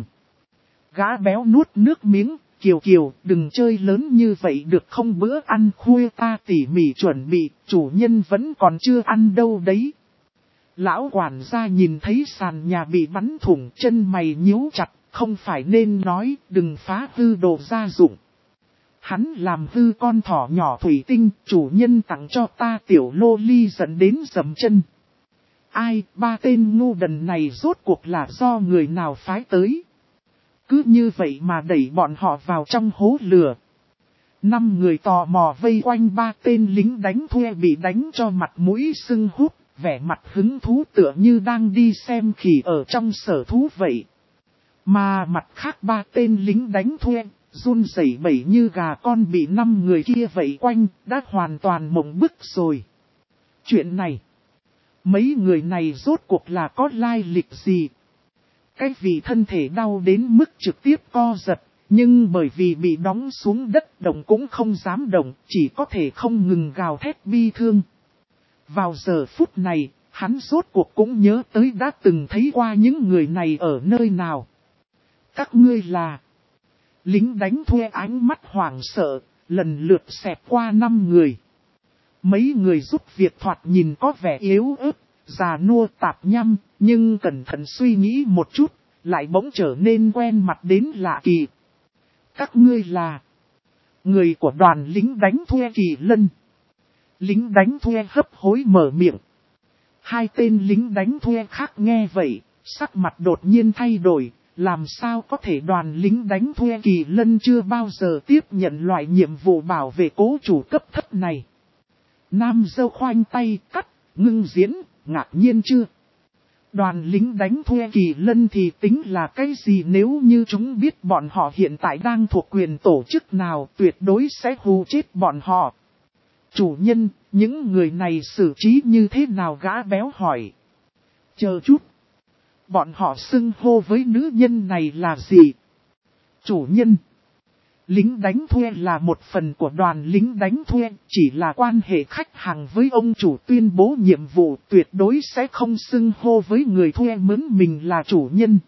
Gã béo nuốt nước miếng, Kiều, đừng chơi lớn như vậy được không, bữa ăn khuya ta tỉ mỉ chuẩn bị, chủ nhân vẫn còn chưa ăn đâu đấy. Lão quản gia nhìn thấy sàn nhà bị bắn thủng, chân mày nhíu chặt, không phải nên nói đừng phá hư đồ gia dụng. Hắn làm hư con thỏ nhỏ thủy tinh, chủ nhân tặng cho ta. Tiểu lô ly dẫn đến dầm chân. Ai, ba tên ngu đần này rốt cuộc là do người nào phái tới? Cứ như vậy mà đẩy bọn họ vào trong hố lửa. 5 người tò mò vây quanh ba tên lính đánh thuê bị đánh cho mặt mũi sưng húp, vẻ mặt hứng thú tựa như đang đi xem khỉ ở trong sở thú vậy. Mà mặt khác ba tên lính đánh thuê, run rẩy bẩy như gà con bị 5 người kia vây quanh, đã hoàn toàn mộng bức rồi. Chuyện này, mấy người này rốt cuộc là có lai lịch gì? Cái vì thân thể đau đến mức trực tiếp co giật, nhưng bởi vì bị đóng xuống đất động cũng không dám động, chỉ có thể không ngừng gào thét bi thương. Vào giờ phút này, hắn rốt cuộc cũng nhớ tới đã từng thấy qua những người này ở nơi nào. Các ngươi là... Lính đánh thuê ánh mắt hoảng sợ, lần lượt xẹt qua 5 người. Mấy người giúp việc thoạt nhìn có vẻ yếu ớt, già nua tạp nhăm, nhưng cẩn thận suy nghĩ một chút, lại bỗng trở nên quen mặt đến lạ kỳ. Các ngươi là người của đoàn lính đánh thuê Kỳ Lân. Lính đánh thuê hấp hối mở miệng. Hai tên lính đánh thuê khác nghe vậy, sắc mặt đột nhiên thay đổi. Làm sao có thể, đoàn lính đánh thuê Kỳ Lân chưa bao giờ tiếp nhận loại nhiệm vụ bảo vệ cố chủ cấp thấp này. Nam dâu khoanh tay cắt, ngưng diễn, ngạc nhiên chưa? Đoàn lính đánh thuê Kỳ Lân thì tính là cái gì, nếu như chúng biết bọn họ hiện tại đang thuộc quyền tổ chức nào, tuyệt đối sẽ hù chết bọn họ. Chủ nhân, những người này xử trí như thế nào? Gã béo hỏi. Chờ chút. Bọn họ xưng hô với nữ nhân này là gì? Chủ nhân. Lính đánh thuê là một phần của đoàn lính đánh thuê, chỉ là quan hệ khách hàng với ông chủ tuyên bố nhiệm vụ, tuyệt đối sẽ không xưng hô với người thuê mướn mình là chủ nhân.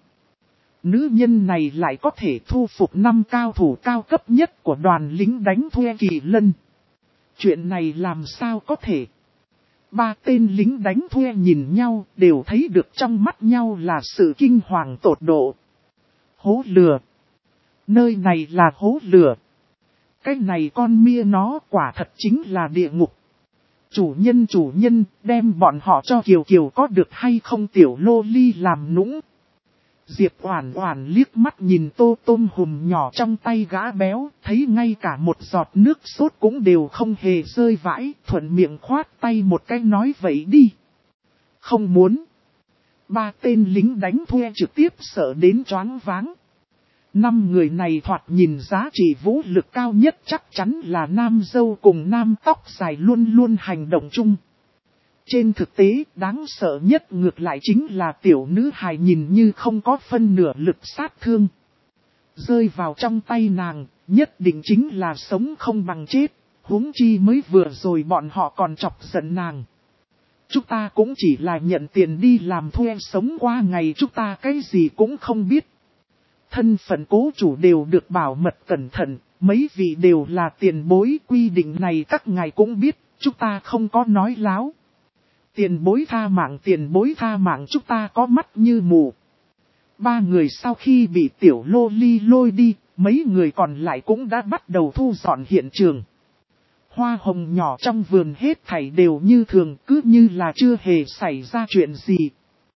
Nữ nhân này lại có thể thu phục 5 cao thủ cao cấp nhất của đoàn lính đánh thuê Kỳ Lân. Chuyện này làm sao có thể? Ba tên lính đánh thuê nhìn nhau, đều thấy được trong mắt nhau là sự kinh hoàng tột độ. Hố lửa. Nơi này là hố lửa. Cái này con mia nó quả thật chính là địa ngục. Chủ nhân, đem bọn họ cho Kiều có được hay không? Tiểu lô ly làm nũng. Diệp Oản Oản liếc mắt nhìn tô tôm hùm nhỏ trong tay gã béo, thấy ngay cả một giọt nước sốt cũng đều không hề rơi vãi, thuận miệng khoát tay một cái nói vậy đi. Không muốn. Ba tên lính đánh thuê trực tiếp sợ đến choáng váng. 5 người này thoạt nhìn giá trị vũ lực cao nhất chắc chắn là nam dâu cùng nam tóc dài luôn luôn hành động chung. Trên thực tế, đáng sợ nhất ngược lại chính là tiểu nữ hài nhìn như không có phân nửa lực sát thương. Rơi vào trong tay nàng, nhất định chính là sống không bằng chết, huống chi mới vừa rồi bọn họ còn chọc giận nàng. Chúng ta cũng chỉ là nhận tiền đi làm thuê sống qua ngày, chúng ta cái gì cũng không biết. Thân phận cố chủ đều được bảo mật cẩn thận, mấy vị đều là tiền bối, quy định này các ngài cũng biết, chúng ta không có nói láo. Tiền bối tha mạng, chúng ta có mắt như mù. 3 người sau khi bị tiểu lô ly lôi đi, mấy người còn lại cũng đã bắt đầu thu dọn hiện trường. Hoa hồng nhỏ trong vườn hết thảy đều như thường, cứ như là chưa hề xảy ra chuyện gì.